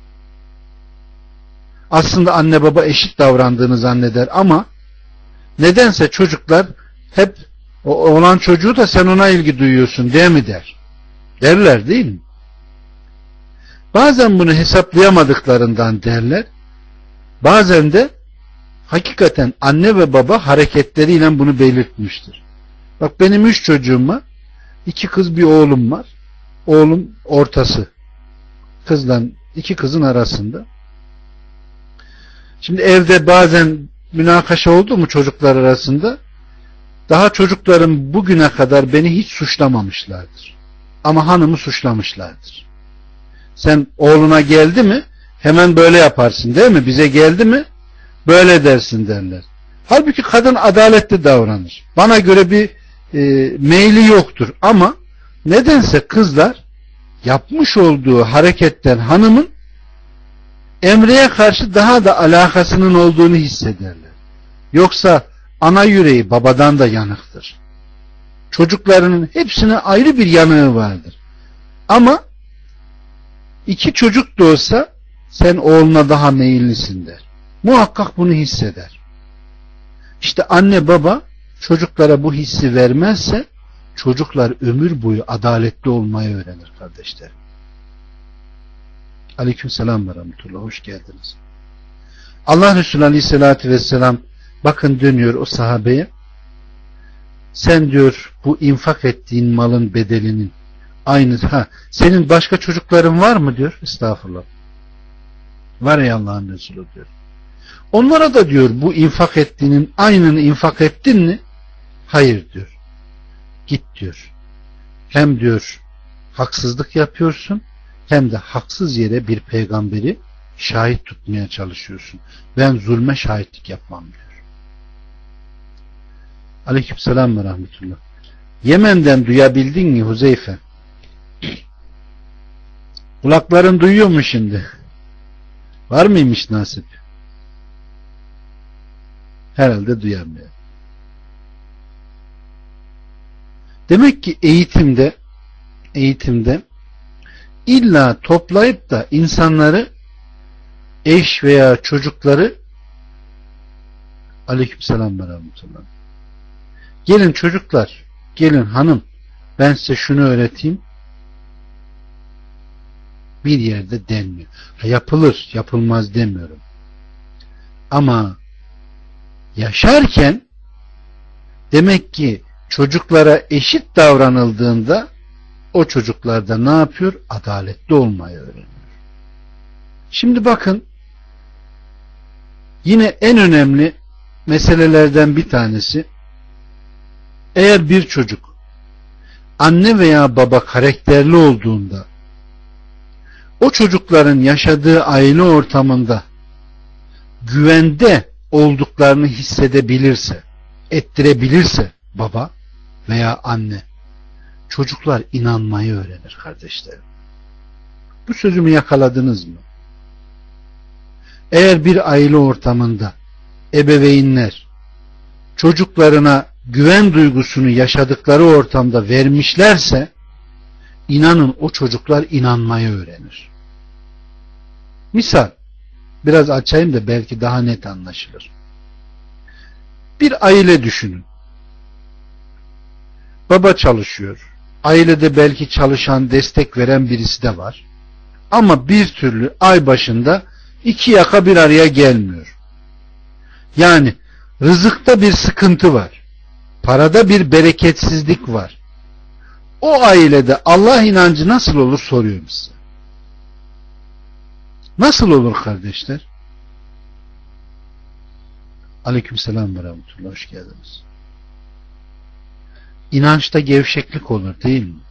Aslında anne baba eşit davrandığını zanneder ama nedense çocuklar hep o olan çocuğu da sen ona ilgi duyuyorsun değil mi der. Derler değil mi? Bazen bunu hesaplayamadıklarından derler. Bazen de hakikaten anne ve baba hareketleriyle bunu belirtmiştir. Bak, benim üç çocuğum var. İki kız bir oğlum var. Oğlum ortası. Kızla iki kızın arasında. Şimdi evde bazen münakaşa oldu mu çocuklar arasında? Daha çocuklarım bugüne kadar beni hiç suçlamamışlardır. Ama hanımı suçlamışlardır. Sen oğluna geldi mi hemen böyle yaparsın değil mi? Bize geldi mi böyle dersin derler. Halbuki kadın adaletli davranır. Bana göre bir e, meyli yoktur ama nedense kızlar yapmış olduğu hareketten hanımın emreye karşı daha da alakasının olduğunu hissederler. Yoksa ana yüreği babadan da yanıktır. Çocuklarının hepsine ayrı bir yanığı vardır. Ama iki çocuk da olsa sen oğluna daha meyillisin der. Muhakkak bunu hisseder. İşte anne baba çocuklara bu hissi vermezse çocuklar ömür boyu adaletli olmayı öğrenir kardeşler. Aleykümselam ve rahmetullah. Hoş geldiniz. Allah Resulü Aleyhisselatü Vesselam bakın dönüyor o sahabeye. Sen diyor bu infak ettiğin malın bedelinin aynı. Ha, senin başka çocukların var mı diyor. Estağfurullah. Var ey Allah'ın Resulü diyor. Onlara da diyor bu infak ettiğinin aynını infak ettin mi? Hayır diyor. Git diyor. Hem diyor haksızlık yapıyorsun hem de haksız yere bir peygamberi şahit tutmaya çalışıyorsun. Ben zulme şahitlik yapmam diyor. Aleykümselam ve rahmetullah. Yemen'den duyabildin mi Huzeyfe? Kulakların duyuyor mu şimdi? Var mıymış nasip? Herhalde duyamıyor. Demek ki eğitimde eğitimde illa toplayıp da insanları, eş veya çocukları, aleykümselam ve rahmetullah, gelin çocuklar, gelin hanım, ben size şunu öğreteyim, bir yerde denmiyor. Ha, yapılır, yapılmaz demiyorum. Ama yaşarken demek ki çocuklara eşit davranıldığında o çocuklar da ne yapıyor? Adaletli olmayı öğreniyor. Şimdi bakın, yine en önemli meselelerden bir tanesi, eğer bir çocuk anne veya baba karakterli olduğunda o çocukların yaşadığı aile ortamında güvende olduklarını hissedebilirse, ettirebilirse baba veya anne, çocuklar inanmayı öğrenir kardeşlerim. Bu sözümü yakaladınız mı? Eğer bir aile ortamında ebeveynler çocuklarına güven duygusunu yaşadıkları ortamda vermişlerse, inanın o çocuklar inanmayı öğrenir. Misal, biraz açayım da belki daha net anlaşılır. Bir aile düşünün. Baba çalışıyor. Ailede belki çalışan, destek veren birisi de var. Ama bir türlü ay başında iki yaka bir araya gelmiyor. Yani rızıkta bir sıkıntı var. Parada bir bereketsizlik var. O ailede Allah inancı nasıl olur soruyorum size. Nasıl olur kardeşler? Aleykümselam ve rahmetullah. Hoş geldiniz. İnançta gevşeklik olur değil mi?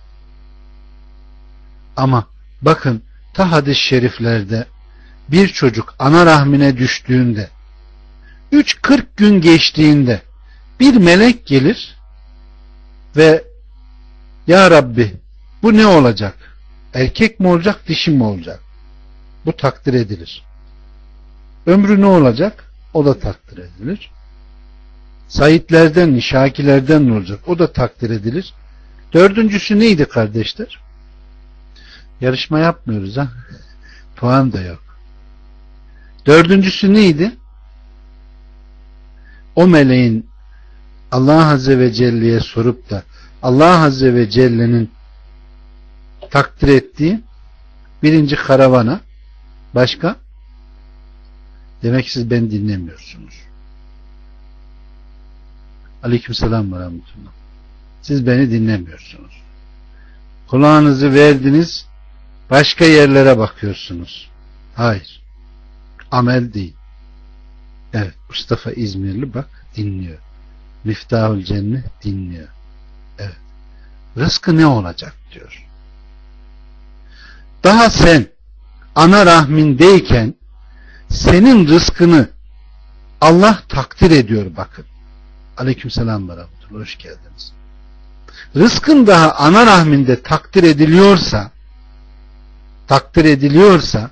Ama bakın ta hadis-i şeriflerde bir çocuk ana rahmine düştüğünde üç kırk gün geçtiğinde bir melek gelir ve ya Rabbi bu ne olacak? Erkek mi olacak, dişi mi olacak? Bu takdir edilir. Ömrü ne olacak? O da takdir edilir. Saitlerden mi, şakilerden mi olacak? O da takdir edilir. Dördüncüsü neydi kardeşler? Yarışma yapmıyoruz ha. Puan da yok. Dördüncüsü neydi? O meleğin Allah Azze ve Celle'ye sorup da Allah Azze ve Celle'nin takdir ettiği birinci karavana, başka? Demek ki siz beni dinlemiyorsunuz. Aleykümselam ve rahmetullah. Siz beni dinlemiyorsunuz. Kulağınızı verdiniz, başka yerlere bakıyorsunuz. Hayır. Amel değil. Evet, Mustafa İzmirli bak dinliyor. Miftahül Cennet dinliyor. Evet. Rızkı ne olacak diyor. Daha sen ana rahmindeyken senin rızkını Allah takdir ediyor bakın. Aleykümselam ve rahmetullah. Hoş geldiniz. Rızkın daha ana rahminde takdir ediliyorsa takdir ediliyorsa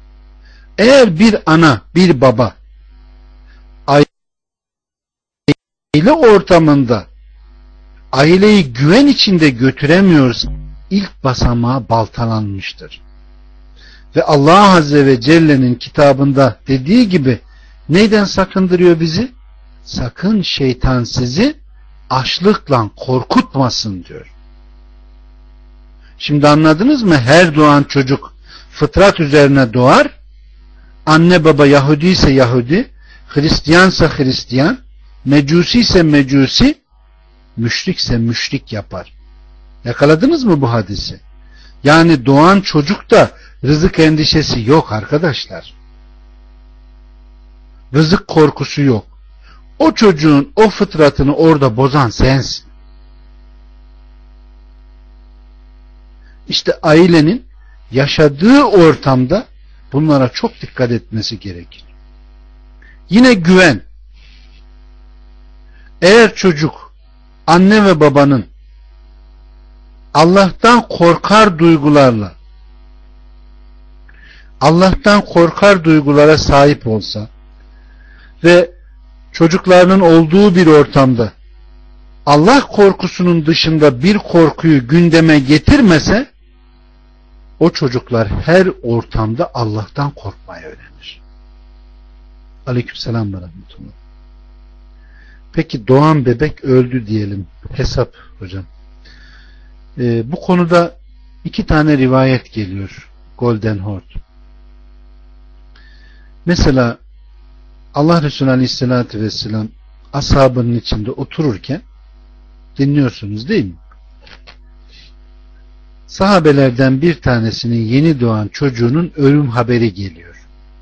eğer bir ana bir baba aile ortamında aileyi güven içinde götüremiyorsa ilk basamağı baltalanmıştır. Ve Allah Azze ve Celle'nin kitabında dediği gibi neyden sakındırıyor bizi? Sakın şeytan sizi açlıkla korkutmasın diyor. Şimdi anladınız mı? Her doğan çocuk fıtrat üzerine doğar. Anne baba Yahudi ise Yahudi, Hristiyansa Hristiyan, Mecusi ise Mecusi, müşrikse müşrik yapar. Yakaladınız mı bu hadisi? Yani doğan çocukta rızık endişesi yok arkadaşlar. Rızık korkusu yok. O çocuğun o fıtratını orada bozan sensin. İşte ailenin yaşadığı ortamda bunlara çok dikkat etmesi gerekir. Yine güven. Eğer çocuk anne ve babanın Allah'tan korkar duygularla Allah'tan korkar duygulara sahip olsa ve çocuklarının olduğu bir ortamda Allah korkusunun dışında bir korkuyu gündeme getirmese, o çocuklar her ortamda Allah'tan korkmayı öğrenir. Aleykümselam ve rahmetullah. Peki doğan bebek öldü diyelim. Hesap hocam. Ee, bu konuda iki tane rivayet geliyor. Golden Horde. Mesela Allah Resulü Aleyhisselatü Vesselam ashabının içinde otururken dinliyorsunuz değil mi? Sahabelerden bir tanesinin yeni doğan çocuğunun ölüm haberi geliyor.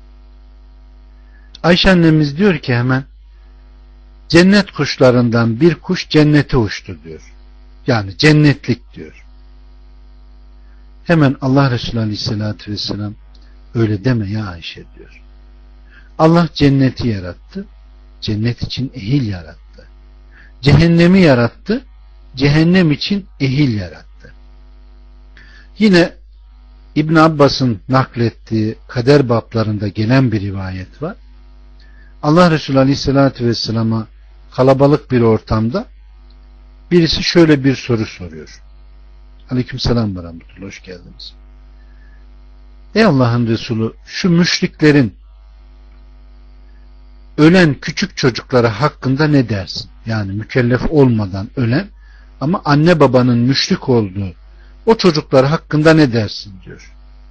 Ayşe annemiz diyor ki hemen cennet kuşlarından bir kuş cennete uçtu diyor. Yani cennetlik diyor. Hemen Allah Resulü Aleyhisselatü Vesselam öyle deme ya Ayşe diyor. Allah cenneti yarattı. Cennet için ehil yarattı. Cehennemi yarattı. Cehennem için ehil yarattı. Yine İbn Abbas'ın naklettiği kader bablarında gelen bir rivayet var. Allah Resulü Aleyhisselatü Vesselam'a kalabalık bir ortamda birisi şöyle bir soru soruyor. Aleykümselam ve rahmetullah, hoş geldiniz. Ey Allah'ın Resulü, şu müşriklerin ölen küçük çocuklara hakkında ne dersin? Yani mükellef olmadan ölen ama anne babanın müşrik olduğu o çocuklar hakkında ne dersin diyor.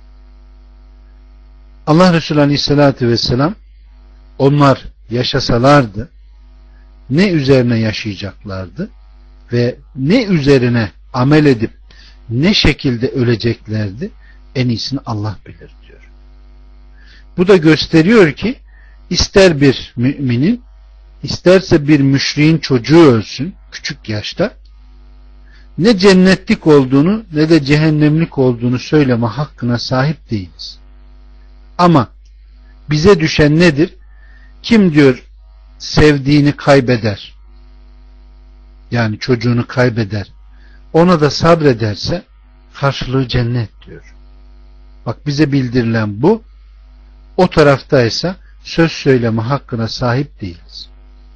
Allah Resulü Aleyhisselatü Vesselam onlar yaşasalardı ne üzerine yaşayacaklardı ve ne üzerine amel edip ne şekilde öleceklerdi en iyisini Allah bilir diyor. Bu da gösteriyor ki ister bir müminin isterse bir müşriğin çocuğu ölsün küçük yaşta, ne cennetlik olduğunu ne de cehennemlik olduğunu söyleme hakkına sahip değiliz. Ama bize düşen nedir? Kim diyor sevdiğini kaybeder, yani çocuğunu kaybeder, ona da sabrederse karşılığı cennet diyor. Bak bize bildirilen bu. O taraftaysa söz söyleme hakkına sahip değiliz.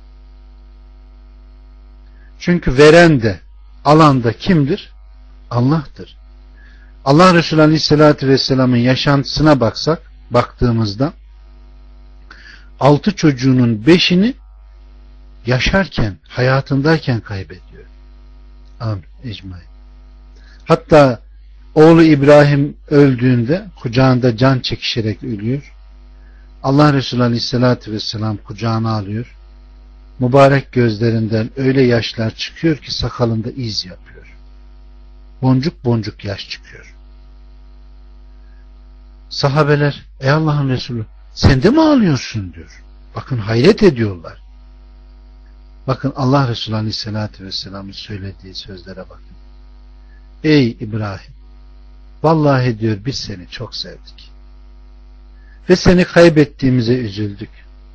Çünkü veren de alan da kimdir? Allah'tır. Allah Resulü Aleyhisselatü Vesselam'ın yaşantısına baksak, baktığımızda altı çocuğunun beşini yaşarken, hayatındayken kaybediyor. Amin. Ecmaîn. Hatta oğlu İbrahim öldüğünde kucağında can çekişerek ölüyor. Allah Resulü Aleyhisselatü Vesselam kucağına alıyor. Mübarek gözlerinden öyle yaşlar çıkıyor ki sakalında iz yapıyor. Boncuk boncuk yaş çıkıyor. Sahabeler, ey Allah'ın Resulü sen de mi ağlıyorsun diyor. Bakın hayret ediyorlar. Bakın Allah Resulü Aleyhisselatü Vesselam'ın söylediği sözlere bakın. Ey İbrahim, vallahi diyor biz seni çok sevdik. Ve seni kaybettiğimize üzüldük.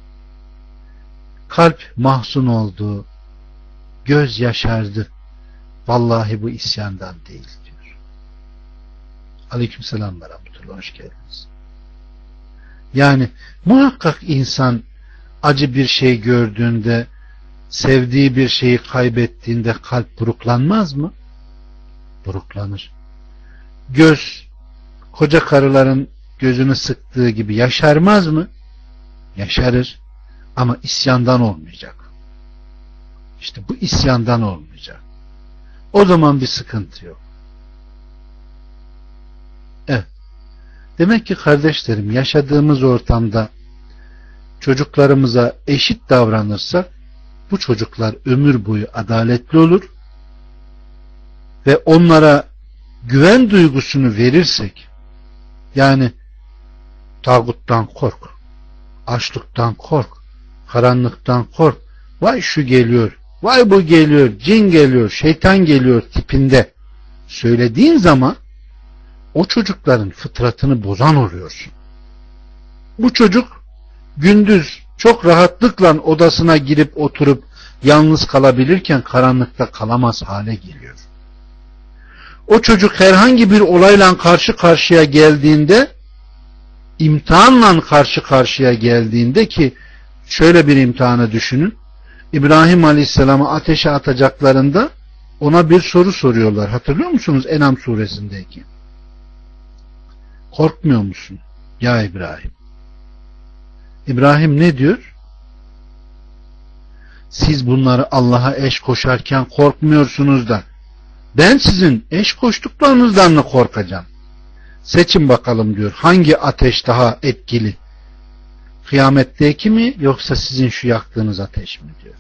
Kalp mahzun oldu, göz yaşardı. Vallahi bu isyandan değil diyor. Aleykümselam ve rahmetullah, hoş geldiniz. Yani muhakkak insan acı bir şey gördüğünde sevdiği bir şeyi kaybettiğinde kalp buruklanmaz mı? Buruklanır. Göz, koca karıların gözünü sıktığı gibi yaşarmaz mı? Yaşarır. Ama isyandan olmayacak. İşte bu isyandan olmayacak. O zaman bir sıkıntı yok. Evet. Demek ki kardeşlerim, yaşadığımız ortamda çocuklarımıza eşit davranırsak bu çocuklar ömür boyu adaletli olur ve onlara güven duygusunu verirsek, yani tağuttan kork, açlıktan kork, karanlıktan kork, vay şu geliyor, vay bu geliyor, cin geliyor, şeytan geliyor tipinde söylediğin zaman o çocukların fıtratını bozan oluyorsun. Bu çocuk gündüz çok rahatlıkla odasına girip oturup yalnız kalabilirken karanlıkta kalamaz hale geliyor. O çocuk herhangi bir olayla karşı karşıya geldiğinde, imtihanla karşı karşıya geldiğinde, ki şöyle bir imtihanı düşünün. İbrahim Aleyhisselam'ı ateşe atacaklarında ona bir soru soruyorlar. Hatırlıyor musunuz En'am suresindeki? Korkmuyor musun ya İbrahim? İbrahim ne diyor? Siz bunları Allah'a eş koşarken korkmuyorsunuz da ben sizin eş koştuklarınızdan mı korkacağım? Seçin bakalım diyor. Hangi ateş daha etkili? Kıyametteki mi yoksa sizin şu yaktığınız ateş mi diyor.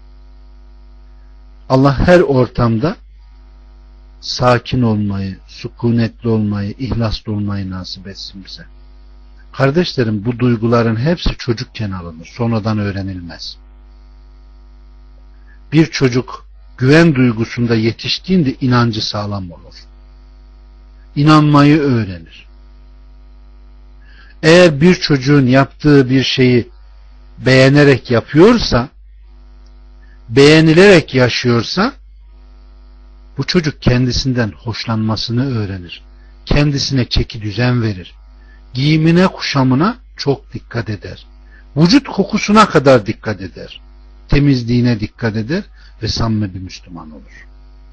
Allah her ortamda sakin olmayı, sükunetli olmayı, ihlaslı olmayı nasip etsin bize. Kardeşlerim, bu duyguların hepsi çocukken alınır. Sonradan öğrenilmez. Bir çocuk güven duygusunda yetiştiğinde inancı sağlam olur. İnanmayı öğrenir. Eğer bir çocuğun yaptığı bir şeyi beğenerek yapıyorsa, beğenilerek yaşıyorsa, bu çocuk kendisinden hoşlanmasını öğrenir. Kendisine çeki düzen verir. Giyimine, kuşamına çok dikkat eder. Vücut kokusuna kadar dikkat eder. Temizliğine dikkat eder ve samimi bir Müslüman olur.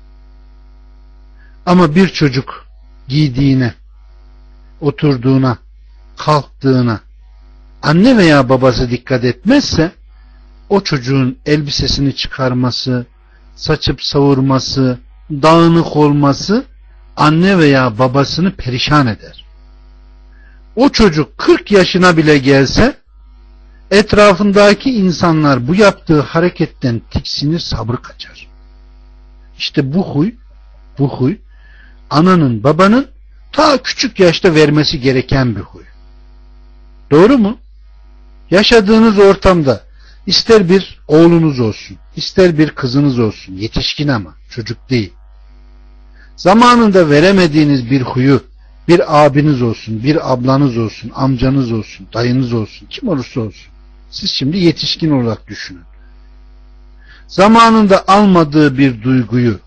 Ama bir çocuk giydiğine, oturduğuna, kalktığına anne veya babası dikkat etmezse, o çocuğun elbisesini çıkarması, saçıp savurması, dağınık olması anne veya babasını perişan eder. O çocuk kırk yaşına bile gelse etrafındaki insanlar bu yaptığı hareketten tiksinir, sabrı kaçar. İşte bu huy, bu huy ananın, babanın ta küçük yaşta vermesi gereken bir huy. Doğru mu? Yaşadığınız ortamda ister bir oğlunuz olsun, ister bir kızınız olsun, yetişkin ama çocuk değil. Zamanında veremediğiniz bir huyu bir abiniz olsun, bir ablanız olsun, amcanız olsun, dayınız olsun, kim olursa olsun. Siz şimdi yetişkin olarak düşünün. Zamanında almadığı bir duyguyu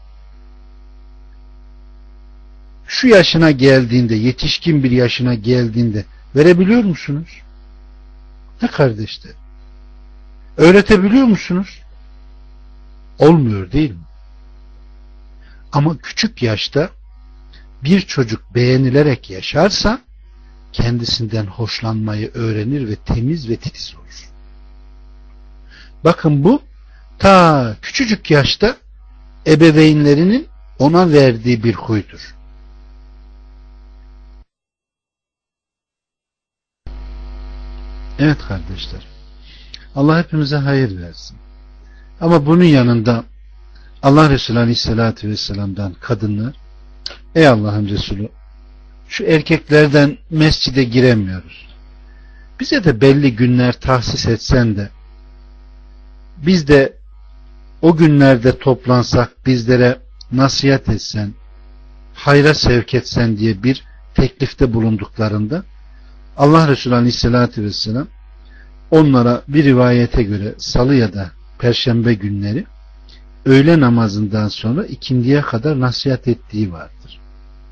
şu yaşına geldiğinde, yetişkin bir yaşına geldiğinde verebiliyor musunuz? Ne kardeşler? Öğretebiliyor musunuz? Olmuyor değil mi? Ama küçük yaşta bir çocuk beğenilerek yaşarsa kendisinden hoşlanmayı öğrenir ve temiz ve titiz olur. Bakın, bu ta küçücük yaşta ebeveynlerinin ona verdiği bir huydur. Evet kardeşler, Allah hepimize hayır versin. Ama bunun yanında Allah Resulü Aleyhisselatü Vesselam'dan kadınlar, ey Allah'ın Resulü, şu erkeklerden mescide giremiyoruz, bize de belli günler tahsis etsen de biz de o günlerde toplansak, bizlere nasihat etsen, hayra sevk etsen diye bir teklifte bulunduklarında Allah Resulü Aleyhisselatü Vesselam onlara bir rivayete göre salı ya da perşembe günleri öğle namazından sonra ikindiye kadar nasihat ettiği vardır.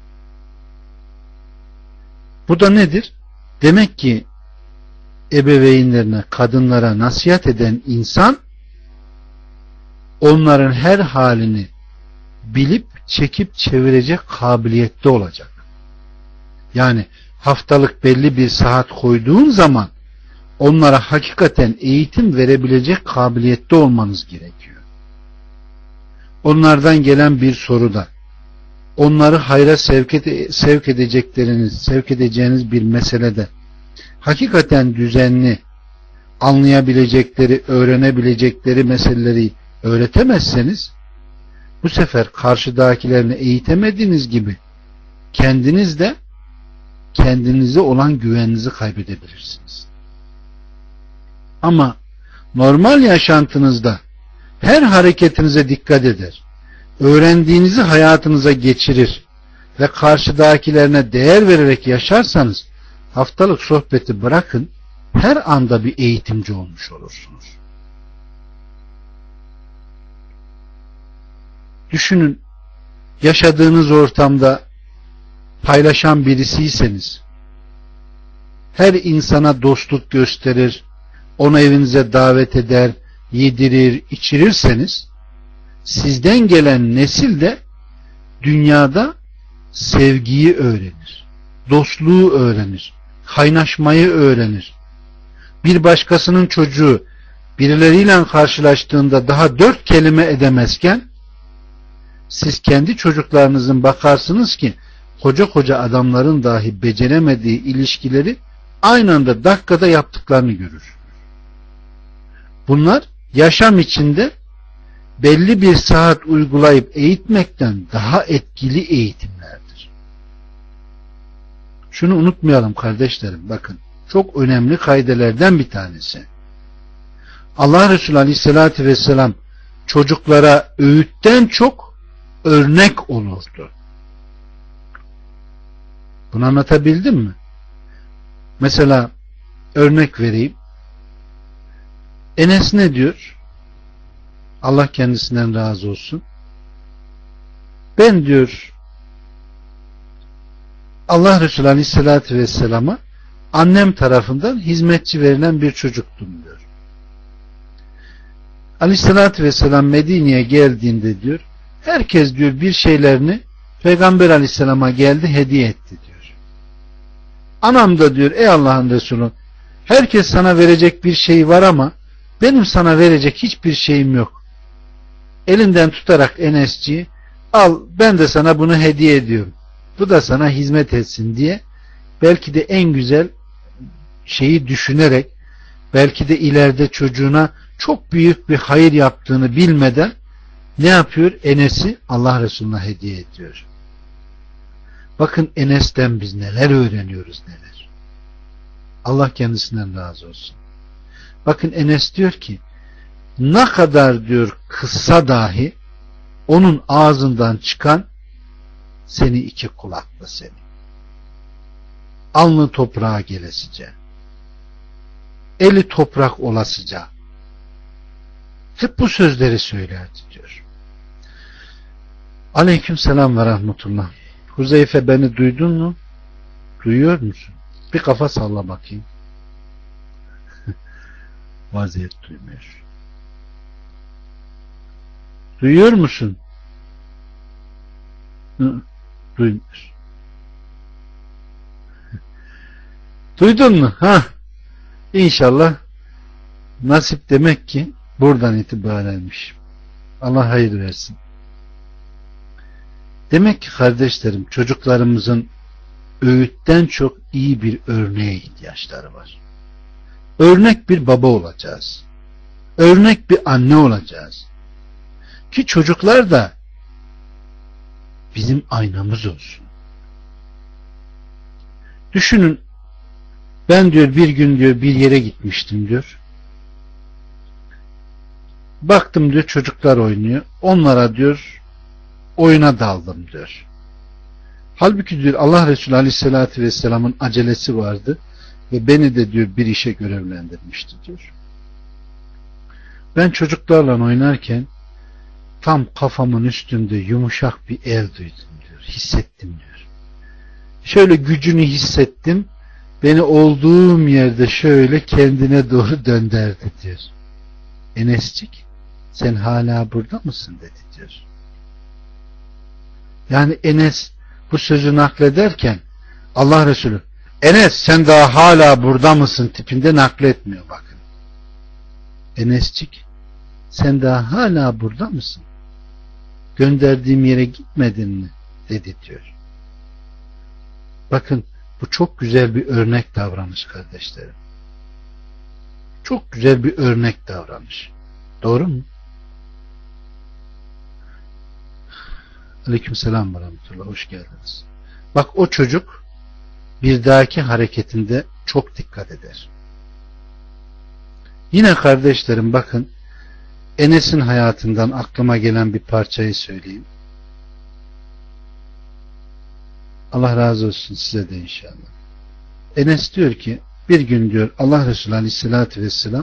Bu da nedir? Demek ki ebeveynlerine, kadınlara nasihat eden insan onların her halini bilip çekip çevirecek kabiliyette olacak. Yani haftalık belli bir saat koyduğun zaman onlara hakikaten eğitim verebilecek kabiliyette olmanız gerekiyor. Onlardan gelen bir soruda, onları hayra sevk, ede, sevk edecekleriniz, sevk edeceğiniz bir meselede hakikaten düzenli, anlayabilecekleri, öğrenebilecekleri meseleleri öğretemezseniz, bu sefer karşıdakilerini eğitemediğiniz gibi kendiniz de kendinize olan güveninizi kaybedebilirsiniz. Ama normal yaşantınızda her hareketinize dikkat eder, öğrendiğinizi hayatınıza geçirir ve karşıdakilerine değer vererek yaşarsanız, haftalık sohbeti bırakın, her anda bir eğitimci olmuş olursunuz. Düşünün, yaşadığınız ortamda paylaşan birisiyseniz, her insana dostluk gösterir, onu evinize davet eder, yedirir, içirirseniz, sizden gelen nesil de dünyada sevgiyi öğrenir, dostluğu öğrenir, kaynaşmayı öğrenir. Bir başkasının çocuğu birileriyle karşılaştığında daha dört kelime edemezken, siz kendi çocuklarınızın bakarsınız ki koca koca adamların dahi beceremediği ilişkileri aynı anda dakikada yaptıklarını görür. Bunlar yaşam içinde belli bir saat uygulayıp eğitmekten daha etkili eğitimlerdir. Şunu unutmayalım kardeşlerim, bakın, çok önemli kaidelerden bir tanesi. Allah Resulü Aleyhisselatü Vesselam çocuklara öğütten çok örnek olurdu. Bunu anlatabildim mi? Mesela örnek vereyim. Enes ne diyor? Allah kendisinden razı olsun. Ben diyor Allah Resulü Aleyhisselatü Vesselam'a annem tarafından hizmetçi verilen bir çocuktum diyor. Aleyhisselatü Vesselam Medine'ye geldiğinde diyor, herkes diyor bir şeylerini Peygamber Aleyhisselam'a geldi hediye etti diyor. Anam da diyor, ey Allah'ın Resulü, herkes sana verecek bir şey var ama benim sana verecek hiçbir şeyim yok. Elinden tutarak Enesciği, al ben de sana bunu hediye ediyorum. Bu da sana hizmet etsin diye, belki de en güzel şeyi düşünerek, belki de ileride çocuğuna çok büyük bir hayır yaptığını bilmeden ne yapıyor? Enes'i Allah Resulü'ne hediye ediyor. Bakın Enes'ten biz neler öğreniyoruz neler. Allah kendisinden razı olsun. Bakın Enes diyor ki, ne kadar diyor kıssa dahi onun ağzından çıkan seni iki kulaklı seni. Alnı toprağa gelesice. Eli toprak olasıca. Hep bu sözleri söylerdi diyor. Aleyküm selam ve rahmetullah. Huzeyfe, beni duydun mu? Duyuyor musun? Bir kafa salla bakayım. Vaziyet duymuyor. Duyuyor musun? Hı, duymuyor. Duydun mu? Ha? İnşallah nasip demek ki buradan itibarenmiş. Allah hayır versin. Demek ki kardeşlerim, çocuklarımızın öğütten çok iyi bir örneğe ihtiyaçları var. Örnek bir baba olacağız. Örnek bir anne olacağız. Ki çocuklar da bizim aynamız olsun. Düşünün, ben diyor bir gün diyor bir yere gitmiştim diyor. Baktım diyor çocuklar oynuyor. Onlara diyor oyuna daldım diyor. Halbuki diyor Allah Resulü Aleyhisselatü Vesselam'ın acelesi vardı ve beni de diyor bir işe görevlendirmişti diyor. Ben çocuklarla oynarken tam kafamın üstünde yumuşak bir el duydum diyor. Hissettim diyor. Şöyle gücünü hissettim. Beni olduğum yerde şöyle kendine doğru dönderdi diyor. Enescik, sen hala burada mısın dedi diyor. Yani Enes bu sözü naklederken Allah Resulü Enes sen daha hala burada mısın tipinde nakletmiyor bakın. Enescik sen daha hala burada mısın? Gönderdiğim yere gitmedin mi? Dedi diyor. Bakın bu çok güzel bir örnek davranış kardeşlerim. Çok güzel bir örnek davranış. Doğru mu? Aleykümselam ve rahmetullah. Hoş geldiniz. Bak o çocuk bir dahaki hareketinde çok dikkat eder. Yine kardeşlerim bakın Enes'in hayatından aklıma gelen bir parçayı söyleyeyim. Allah razı olsun size de inşallah. Enes diyor ki bir gün diyor Allah Resulü Aleyhisselatü Vesselam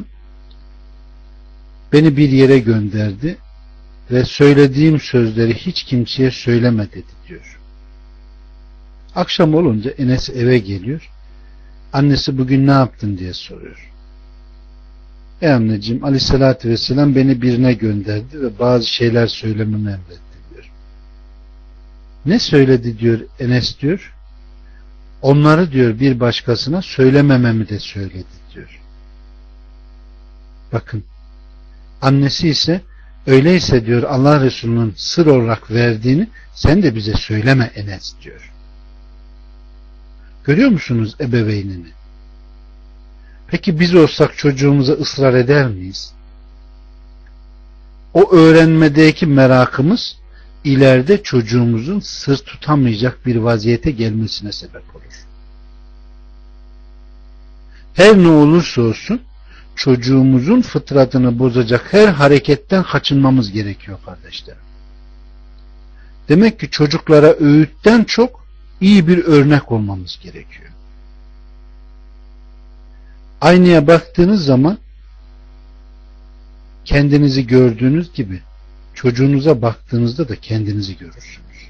beni bir yere gönderdi ve söylediğim sözleri hiç kimseye söyleme dedi diyor. Akşam olunca Enes eve geliyor. Annesi bugün ne yaptın diye soruyor. Ey anneciğim Aleyhisselatü Vesselam beni birine gönderdi ve bazı şeyler söylememi emretti diyor. Ne söyledi diyor Enes diyor. Onları diyor bir başkasına söylemememi de söyledi diyor. Bakın annesi ise öyleyse diyor Allah Resulü'nün sır olarak verdiğini sen de bize söyleme Enes diyor. Görüyor musunuz ebeveynini? Peki biz olsak çocuğumuza ısrar eder miyiz? O öğrenmedeki merakımız ileride çocuğumuzun sır tutamayacak bir vaziyete gelmesine sebep olur. Her ne olursa olsun çocuğumuzun fıtratını bozacak her hareketten kaçınmamız gerekiyor kardeşlerim. Demek ki çocuklara öğütten çok iyi bir örnek olmamız gerekiyor. Aynaya baktığınız zaman kendinizi gördüğünüz gibi çocuğunuza baktığınızda da kendinizi görürsünüz.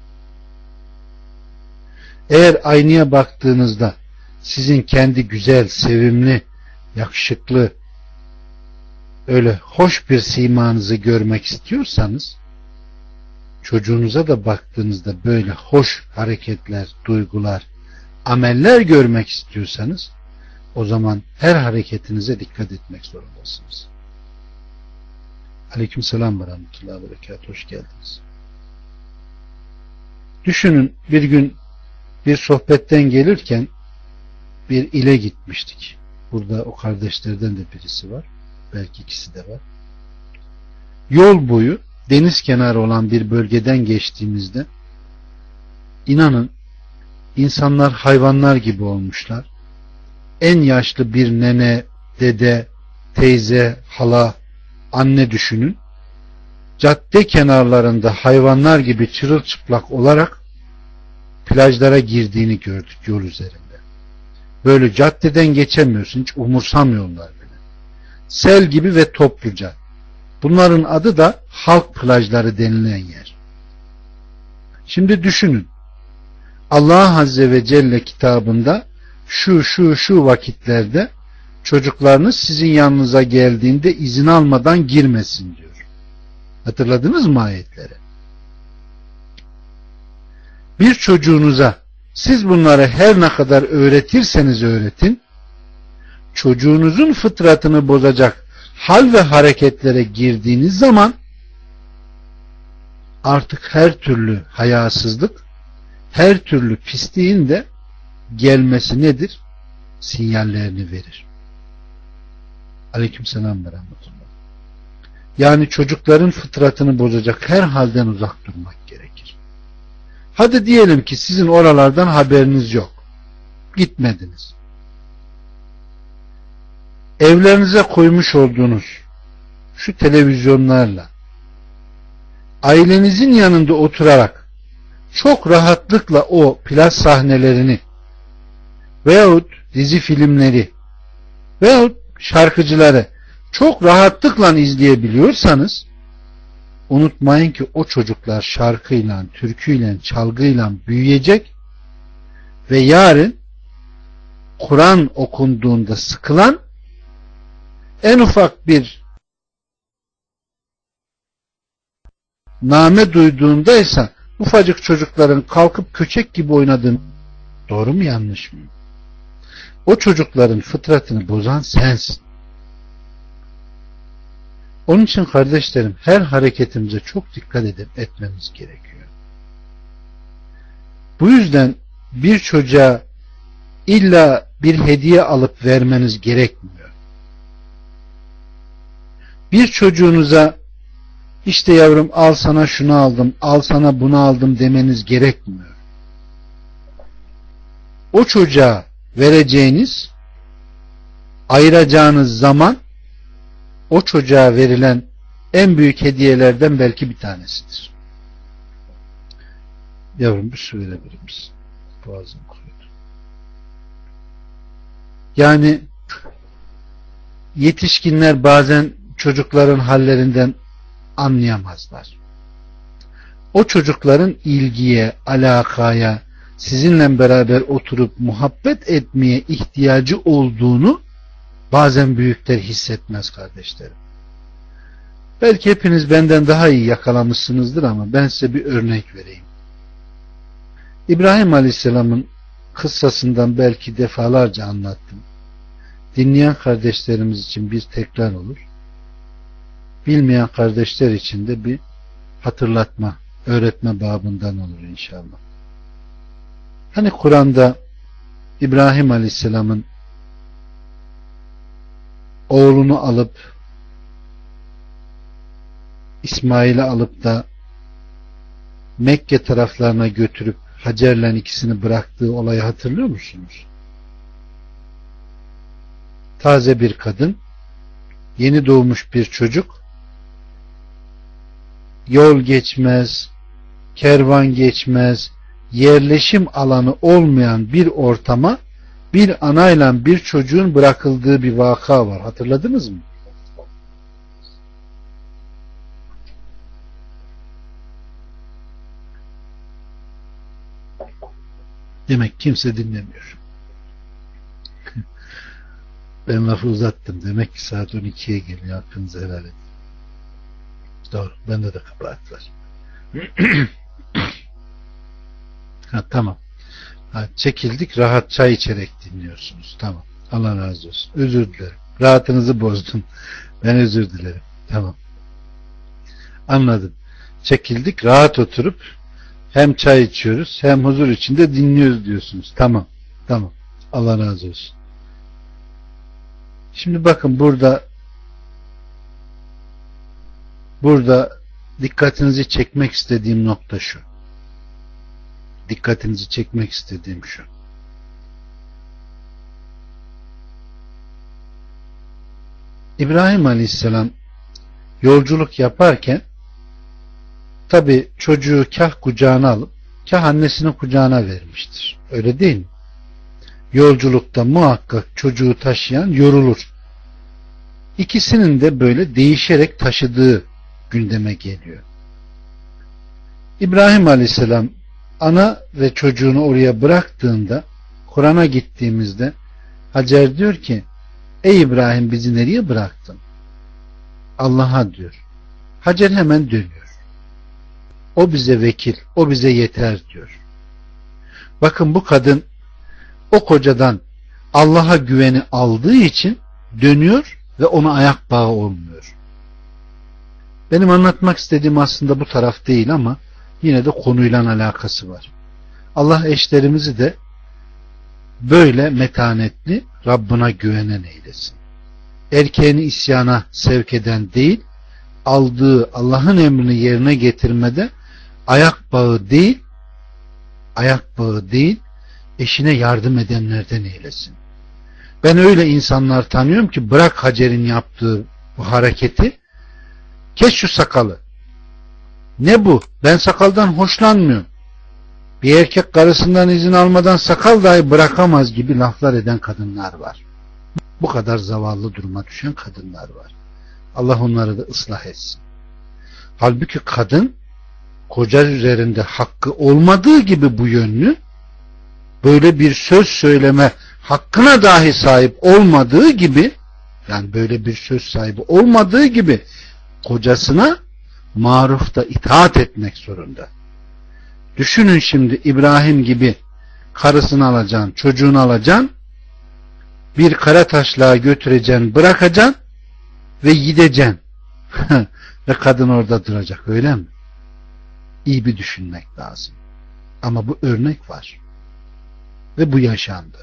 Eğer aynaya baktığınızda sizin kendi güzel, sevimli, yakışıklı, öyle hoş bir simanızı görmek istiyorsanız çocuğunuza da baktığınızda böyle hoş hareketler, duygular, ameller görmek istiyorsanız o zaman her hareketinize dikkat etmek zorundasınız. Aleykümselam ve rahmetullahi ve berekatuhu. Hoş geldiniz. Düşünün bir gün bir sohbetten gelirken bir ile gitmiştik. Burada o kardeşlerden de birisi var. Belki ikisi de var. Yol boyu deniz kenarı olan bir bölgeden geçtiğimizde inanın insanlar hayvanlar gibi olmuşlar. En yaşlı bir nene, dede, teyze, hala, anne düşünün. Cadde kenarlarında hayvanlar gibi çırılçıplak olarak plajlara girdiğini gördük yol üzerinde. Böyle caddeden geçemiyorsun, hiç umursamıyorlar bile. Sel gibi ve topluca. Bunların adı da halk plajları denilen yer. Şimdi düşünün. Allah Azze ve Celle kitabında şu şu şu vakitlerde çocuklarınız sizin yanınıza geldiğinde izin almadan girmesin diyor. Hatırladınız mı ayetleri? Bir çocuğunuza siz bunları her ne kadar öğretirseniz öğretin, çocuğunuzun fıtratını bozacak hal ve hareketlere girdiğiniz zaman artık her türlü hayasızlık, her türlü pisliğin de gelmesi nedir? Sinyallerini verir. Aleykümselam ve rahmetullah. Yani çocukların fıtratını bozacak her halden uzak durmak gerekir. Hadi diyelim ki sizin oralardan haberiniz yok. Gitmediniz. Evlerinize koymuş olduğunuz şu televizyonlarla ailenizin yanında oturarak çok rahatlıkla o plaj sahnelerini veyahut dizi filmleri veyahut şarkıcıları çok rahatlıkla izleyebiliyorsanız unutmayın ki o çocuklar şarkıyla, türküyle, çalgıyla büyüyecek ve yarın Kur'an okunduğunda sıkılan en ufak bir name duyduğundaysa ufacık çocukların kalkıp köçek gibi oynadığını, doğru mu yanlış mı? O çocukların fıtratını bozan sensin. Onun için kardeşlerim, her hareketimize çok dikkat edip etmemiz gerekiyor. Bu yüzden bir çocuğa illa bir hediye alıp vermeniz gerekmiyor. Bir çocuğunuza işte yavrum al sana şunu aldım, al sana bunu aldım demeniz gerekmiyor. O çocuğa vereceğiniz, ayıracağınız zaman o çocuğa verilen en büyük hediyelerden belki bir tanesidir. Yavrum bir su verebilir misin? Boğazım kurudu. Yani yetişkinler bazen çocukların hallerinden anlayamazlar. O çocukların ilgiye, alakaya, sizinle beraber oturup muhabbet etmeye ihtiyacı olduğunu bazen büyükler hissetmez kardeşlerim. Belki hepiniz benden daha iyi yakalamışsınızdır ama ben size bir örnek vereyim. İbrahim Aleyhisselam'ın kıssasından belki defalarca anlattım. Dinleyen kardeşlerimiz için bir tekrar olur. Bilmeyen kardeşler için de bir hatırlatma, öğretme babından olur inşallah. Hani Kur'an'da İbrahim Aleyhisselam'ın oğlunu alıp İsmail'i alıp da Mekke taraflarına götürüp Hacer'le ikisini bıraktığı olayı hatırlıyor musunuz? Taze bir kadın, yeni doğmuş bir çocuk, yol geçmez, kervan geçmez, yerleşim alanı olmayan bir ortama bir anayla bir çocuğun bırakıldığı bir vaka var. Hatırladınız mı? Demek kimse dinlemiyor. Ben lafı uzattım. Demek ki saat on ikiye geliyor. Hakkınızı helal edin. Doğru. Bende de kabahat var. Ha, tamam. Ha, çekildik. Rahat çay içerek dinliyorsunuz. Tamam. Allah razı olsun. Özür dilerim. Rahatınızı bozdum. Ben özür dilerim. Tamam. Anladım. Çekildik. Rahat oturup hem çay içiyoruz hem huzur içinde dinliyoruz diyorsunuz. Tamam. Tamam. Allah razı olsun. Şimdi bakın burada burada dikkatinizi çekmek istediğim nokta şu. Dikkatinizi çekmek istediğim şu. İbrahim Aleyhisselam yolculuk yaparken tabi çocuğu kah kucağına alıp kah annesinin kucağına vermiştir. Öyle değil mi? Yolculukta muhakkak çocuğu taşıyan yorulur. İkisinin de böyle değişerek taşıdığı gündeme geliyor. İbrahim Aleyhisselam ana ve çocuğunu oraya bıraktığında Kur'an'a gittiğimizde Hacer diyor ki ey İbrahim bizi nereye bıraktın? Allah'a diyor. Hacer hemen dönüyor. O bize vekil, o bize yeter diyor. Bakın bu kadın o kocadan Allah'a güveni aldığı için dönüyor ve ona ayak bağı olmuyor. Benim anlatmak istediğim aslında bu taraf değil ama yine de konuyla alakası var. Allah eşlerimizi de böyle metanetli, Rabbına güvenen eylesin. Erkeğini isyana sevk eden değil, aldığı Allah'ın emrini yerine getirmede ayak bağı değil, ayak bağı değil, eşine yardım edenlerden eylesin. Ben öyle insanlar tanıyorum ki bırak Hacer'in yaptığı bu hareketi, kes şu sakalı. Ne bu? Ben sakaldan hoşlanmıyorum. Bir erkek karısından izin almadan sakal dahi bırakamaz gibi laflar eden kadınlar var. Bu kadar zavallı duruma düşen kadınlar var. Allah onları da ıslah etsin. Halbuki kadın koca üzerinde hakkı olmadığı gibi bu yönlü, böyle bir söz söyleme hakkına dahi sahip olmadığı gibi, yani böyle bir söz sahibi olmadığı gibi kocasına marufta itaat etmek zorunda. Düşünün şimdi, İbrahim gibi karısını alacaksın, çocuğunu alacaksın, bir kara taşlığa götüreceksin, bırakacaksın ve gideceksin. Ve kadın orada duracak, öyle mi? İyi bir düşünmek lazım. Ama bu örnek var. Ve bu yaşandı.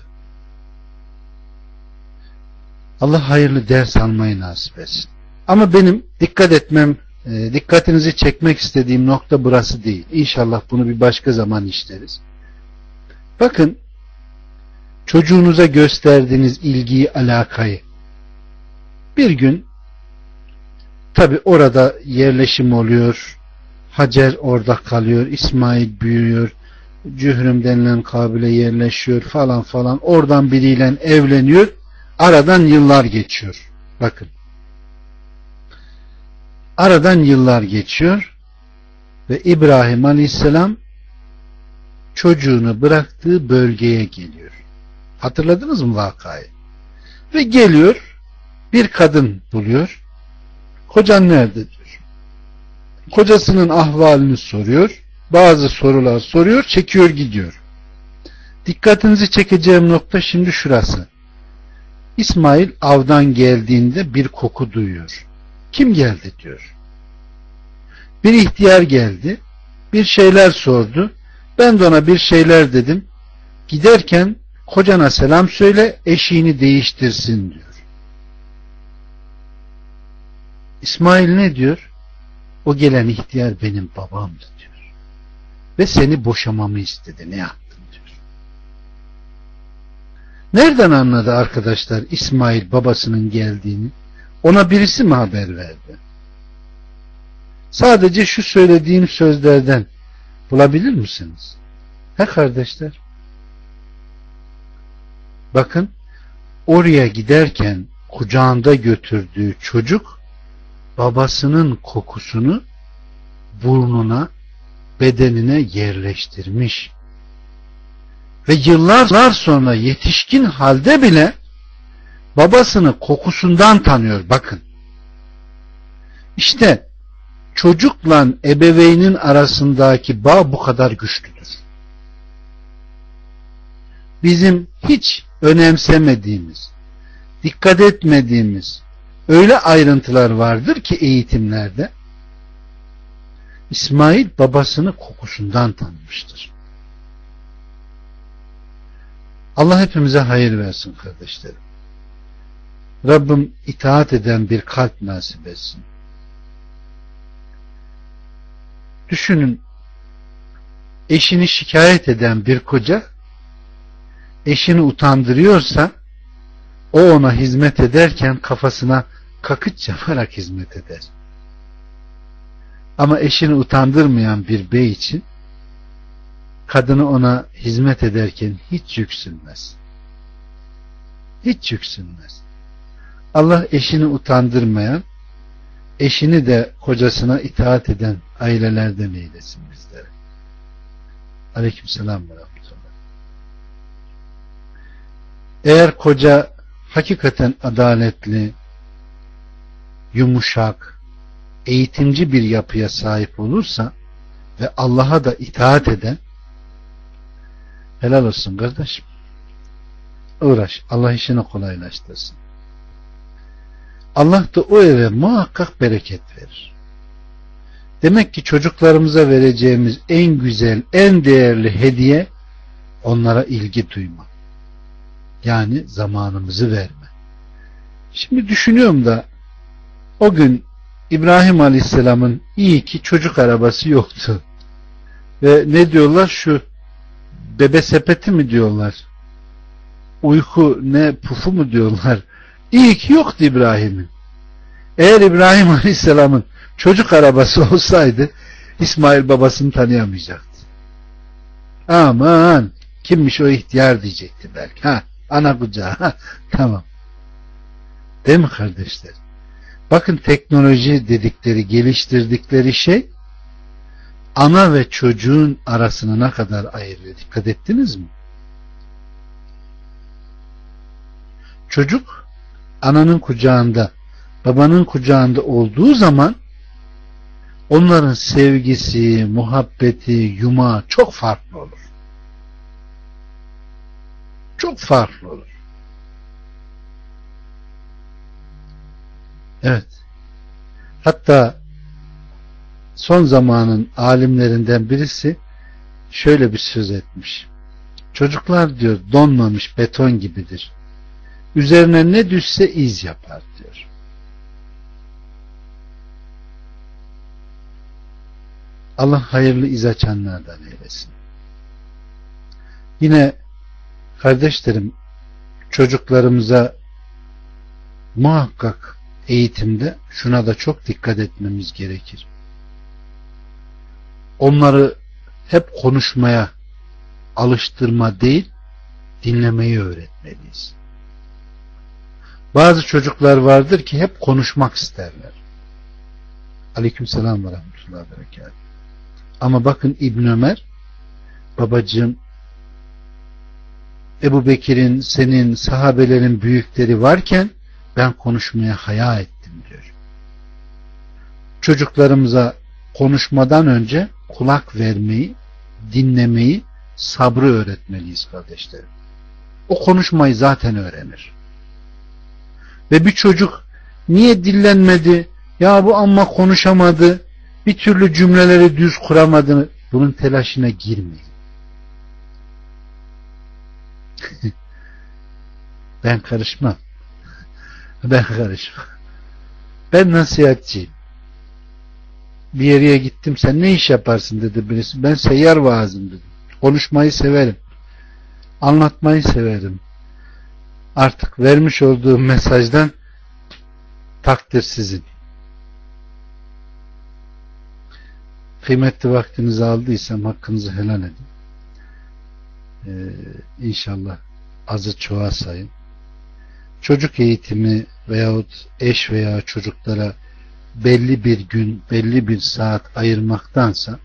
Allah hayırlı ders almayı nasip etsin. Ama benim dikkat etmem, dikkatinizi çekmek istediğim nokta burası değil. İnşallah bunu bir başka zaman işleriz. Bakın, çocuğunuza gösterdiğiniz ilgiyi, alakayı, bir gün tabi orada yerleşim oluyor, Hacer orada kalıyor, İsmail büyüyor, Cührüm denilen kabile yerleşiyor falan falan, oradan biriyle evleniyor, aradan yıllar geçiyor. Bakın, aradan yıllar geçiyor ve İbrahim Aleyhisselam çocuğunu bıraktığı bölgeye geliyor. Hatırladınız mı vakayı? Ve geliyor, bir kadın buluyor. Kocan nerede diyor. Kocasının ahvalini soruyor. Bazı sorular soruyor, çekiyor gidiyor. Dikkatinizi çekeceğim nokta şimdi şurası. İsmail avdan geldiğinde bir koku duyuyor. Kim geldi diyor. Bir ihtiyar geldi. Bir şeyler sordu. Ben de ona bir şeyler dedim. Giderken kocana selam söyle, eşiğini değiştirsin diyor. İsmail ne diyor? O gelen ihtiyar benim babamdı diyor. Ve seni boşamamı istedi. Ne yaptın diyor. Nereden anladı arkadaşlar İsmail babasının geldiğini? Ona birisi mi haber verdi? Sadece şu söylediğim sözlerden bulabilir misiniz? He kardeşler? Bakın, oraya giderken kucağında götürdüğü çocuk babasının kokusunu burnuna, bedenine yerleştirmiş. Ve yıllar sonra yetişkin halde bile babasını kokusundan tanıyor. Bakın. İşte çocukla ebeveynin arasındaki bağ bu kadar güçlüdür. Bizim hiç önemsemediğimiz, dikkat etmediğimiz öyle ayrıntılar vardır ki eğitimlerde. İsmail babasını kokusundan tanımıştır. Allah hepimize hayır versin kardeşlerim. Rabbim itaat eden bir kalp nasip etsin. Düşünün, eşini şikayet eden bir koca eşini utandırıyorsa o ona hizmet ederken kafasına kakıç yaparak hizmet eder. Ama eşini utandırmayan bir bey için kadını ona hizmet ederken hiç yüksünmez. Hiç yüksünmez. Allah eşini utandırmayan, eşini de kocasına itaat eden ailelerden eylesin bizlere. Aleykümselam ve rahmetullah. Eğer koca hakikaten adaletli, yumuşak, eğitimci bir yapıya sahip olursa ve Allah'a da itaat eden, helal olsun kardeşim. Uğraş. Allah işini kolaylaştırsın. Allah da o eve muhakkak bereket verir. Demek ki çocuklarımıza vereceğimiz en güzel, en değerli hediye onlara ilgi duyma. Yani zamanımızı verme. Şimdi düşünüyorum da o gün İbrahim Aleyhisselam'ın iyi ki çocuk arabası yoktu. Ve ne diyorlar? Şu bebe sepeti mi diyorlar? Uyku ne pufu mu diyorlar? İyi ki yoktu İbrahim'in. Eğer İbrahim Aleyhisselam'ın çocuk arabası olsaydı İsmail babasını tanıyamayacaktı. Aman kimmiş o ihtiyar diyecekti belki. Ha, ana kucağı. Ha, tamam. Değil mi kardeşler? Bakın, teknoloji dedikleri, geliştirdikleri şey ana ve çocuğun arasını ne kadar ayırıyor. Dikkat ettiniz mi? Çocuk ananın kucağında, babanın kucağında olduğu zaman onların sevgisi, muhabbeti, yumağı çok farklı olur. Çok farklı olur. Evet. Hatta son zamanın alimlerinden birisi şöyle bir söz etmiş. Çocuklar diyor donmamış beton gibidir. Üzerine ne düşse iz yapar diyor. Allah hayırlı iz açanlardan eylesin. Yine kardeşlerim, çocuklarımıza muhakkak eğitimde şuna da çok dikkat etmemiz gerekir. Onları hep konuşmaya alıştırma değil, dinlemeyi öğretmeliyiz. Bazı çocuklar vardır ki hep konuşmak isterler. Aleykümselam ve rahmetullahi ve berekatuhu. Ama bakın İbn Ömer, babacığım, Ebu Bekir'in, senin, sahabelerin büyükleri varken ben konuşmaya haya ettim diyor. Çocuklarımıza konuşmadan önce kulak vermeyi, dinlemeyi, sabrı öğretmeliyiz kardeşlerim. O konuşmayı zaten öğrenir. Ve bir çocuk niye dillenmedi, ya bu amma konuşamadı, bir türlü cümleleri düz kuramadı, bunun telaşına girmeyin. Ben karışmam. Ben karışmam. Ben nasihatçiyim. Bir yere gittim, sen ne iş yaparsın dedi birisi. Ben seyyar vaazım dedim. Konuşmayı severim. Anlatmayı severim. Artık vermiş olduğum mesajdan takdir sizin. Kıymetli vaktinizi aldıysam hakkınızı helal edin. Ee, inşallah azı çoğa sayın. Çocuk eğitimi veyahut eş veya çocuklara belli bir gün, belli bir saat ayırmaktansa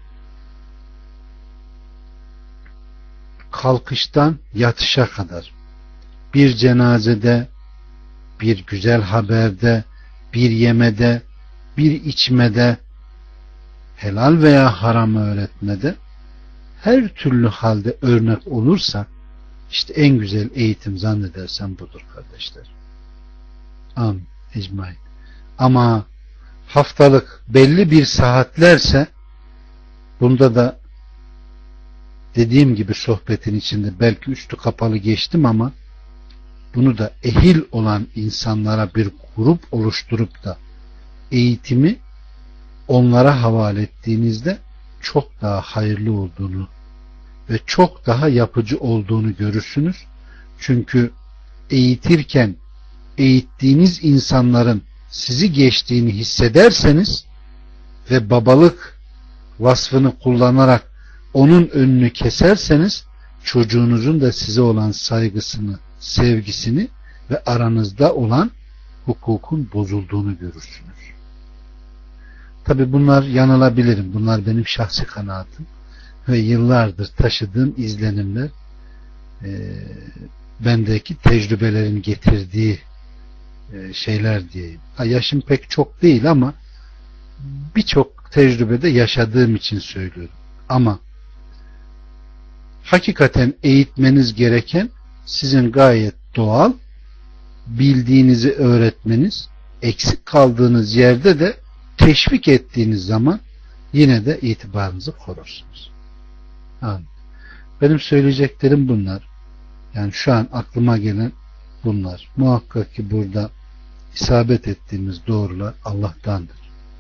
kalkıştan yatışa kadar bir cenazede, bir güzel haberde, bir yemede, bir içmede, helal veya haramı öğretmede, her türlü halde örnek olursa işte en güzel eğitim zannedersem budur kardeşler. Amin. Ecmaîn. Ama haftalık belli bir saatlerse bunda da dediğim gibi sohbetin içinde belki üstü kapalı geçtim ama bunu da ehil olan insanlara bir grup oluşturup da eğitimi onlara havale ettiğinizde çok daha hayırlı olduğunu ve çok daha yapıcı olduğunu görürsünüz. Çünkü eğitirken eğittiğiniz insanların sizi geçtiğini hissederseniz ve babalık vasfını kullanarak onun önünü keserseniz çocuğunuzun da size olan saygısını, sevgisini ve aranızda olan hukukun bozulduğunu görürsünüz. Tabi bunlar yanılabilirim. Bunlar benim şahsi kanaatim ve yıllardır taşıdığım izlenimler, e, bendeki tecrübelerin getirdiği e, şeyler diyeyim. Ha, yaşım pek çok değil ama birçok tecrübede yaşadığım için söylüyorum. Ama hakikaten eğitmeniz gereken sizin gayet doğal, bildiğinizi öğretmeniz, eksik kaldığınız yerde de teşvik ettiğiniz zaman yine de itibarınızı korursunuz. Amin. Benim söyleyeceklerim bunlar. Yani şu an aklıma gelen bunlar. Muhakkak ki burada isabet ettiğimiz doğrular Allah'tandır.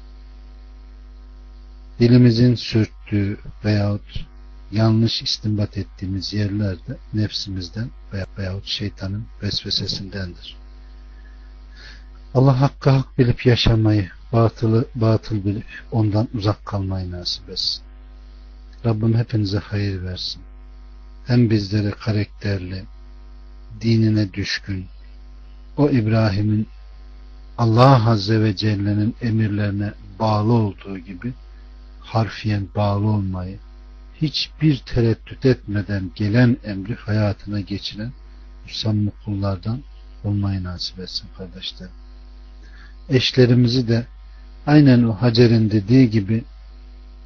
Dilimizin sürttüğü veyahut yanlış istinbat ettiğimiz yerlerde nefsimizden veyahut şeytanın vesvesesindendir. Allah hakkı hak bilip yaşamayı, batılı batıl bilip ondan uzak kalmayı nasip etsin. Rabbim hepinize hayır versin. Hem bizlere karakterli, dinine düşkün, o İbrahim'in Allah Azze ve Celle'nin emirlerine bağlı olduğu gibi harfiyen bağlı olmayı, hiçbir tereddüt etmeden gelen emri hayatına geçiren müsamma kullardan olmayı nasip etsin kardeşlerim. Eşlerimizi de aynen o Hacer'in dediği gibi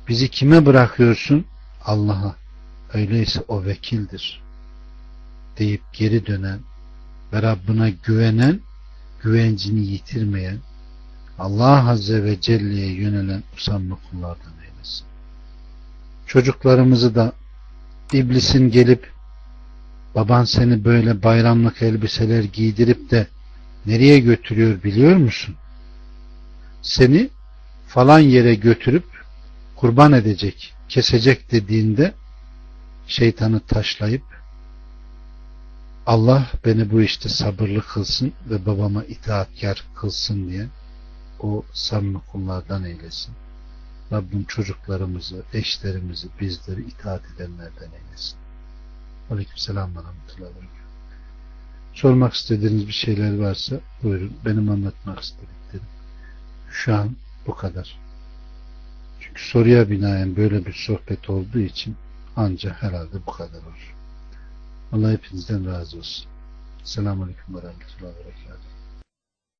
Bizi kime bırakıyorsun? Allah'a. Öyleyse o vekildir deyip geri dönen ve Rabbine güvenen, güvencini yitirmeyen, Allah Azze ve Celle'ye yönelen usanma kullardan eylesin. Çocuklarımızı da iblisin gelip baban seni böyle bayramlık elbiseler giydirip de nereye götürüyor biliyor musun? Seni falan yere götürüp kurban edecek, kesecek dediğinde şeytanı taşlayıp Allah beni bu işte sabırlı kılsın ve babama itaatkar kılsın diye o samimi kullardan eylesin. Rabbim çocuklarımızı, eşlerimizi, bizleri itaat edenlerden eylesin. Aleykümselam ve rahmetullahi ve berekatuhu. Sormak istediğiniz bir şeyler varsa buyurun. Benim anlatmak istediklerim şu an bu kadar. Çünkü soruya binaen böyle bir sohbet olduğu için ancak herhalde bu kadar olur. Allah hepinizden razı olsun. Selamun Aleyküm ve Rahmetullahi ve Berekatuhu.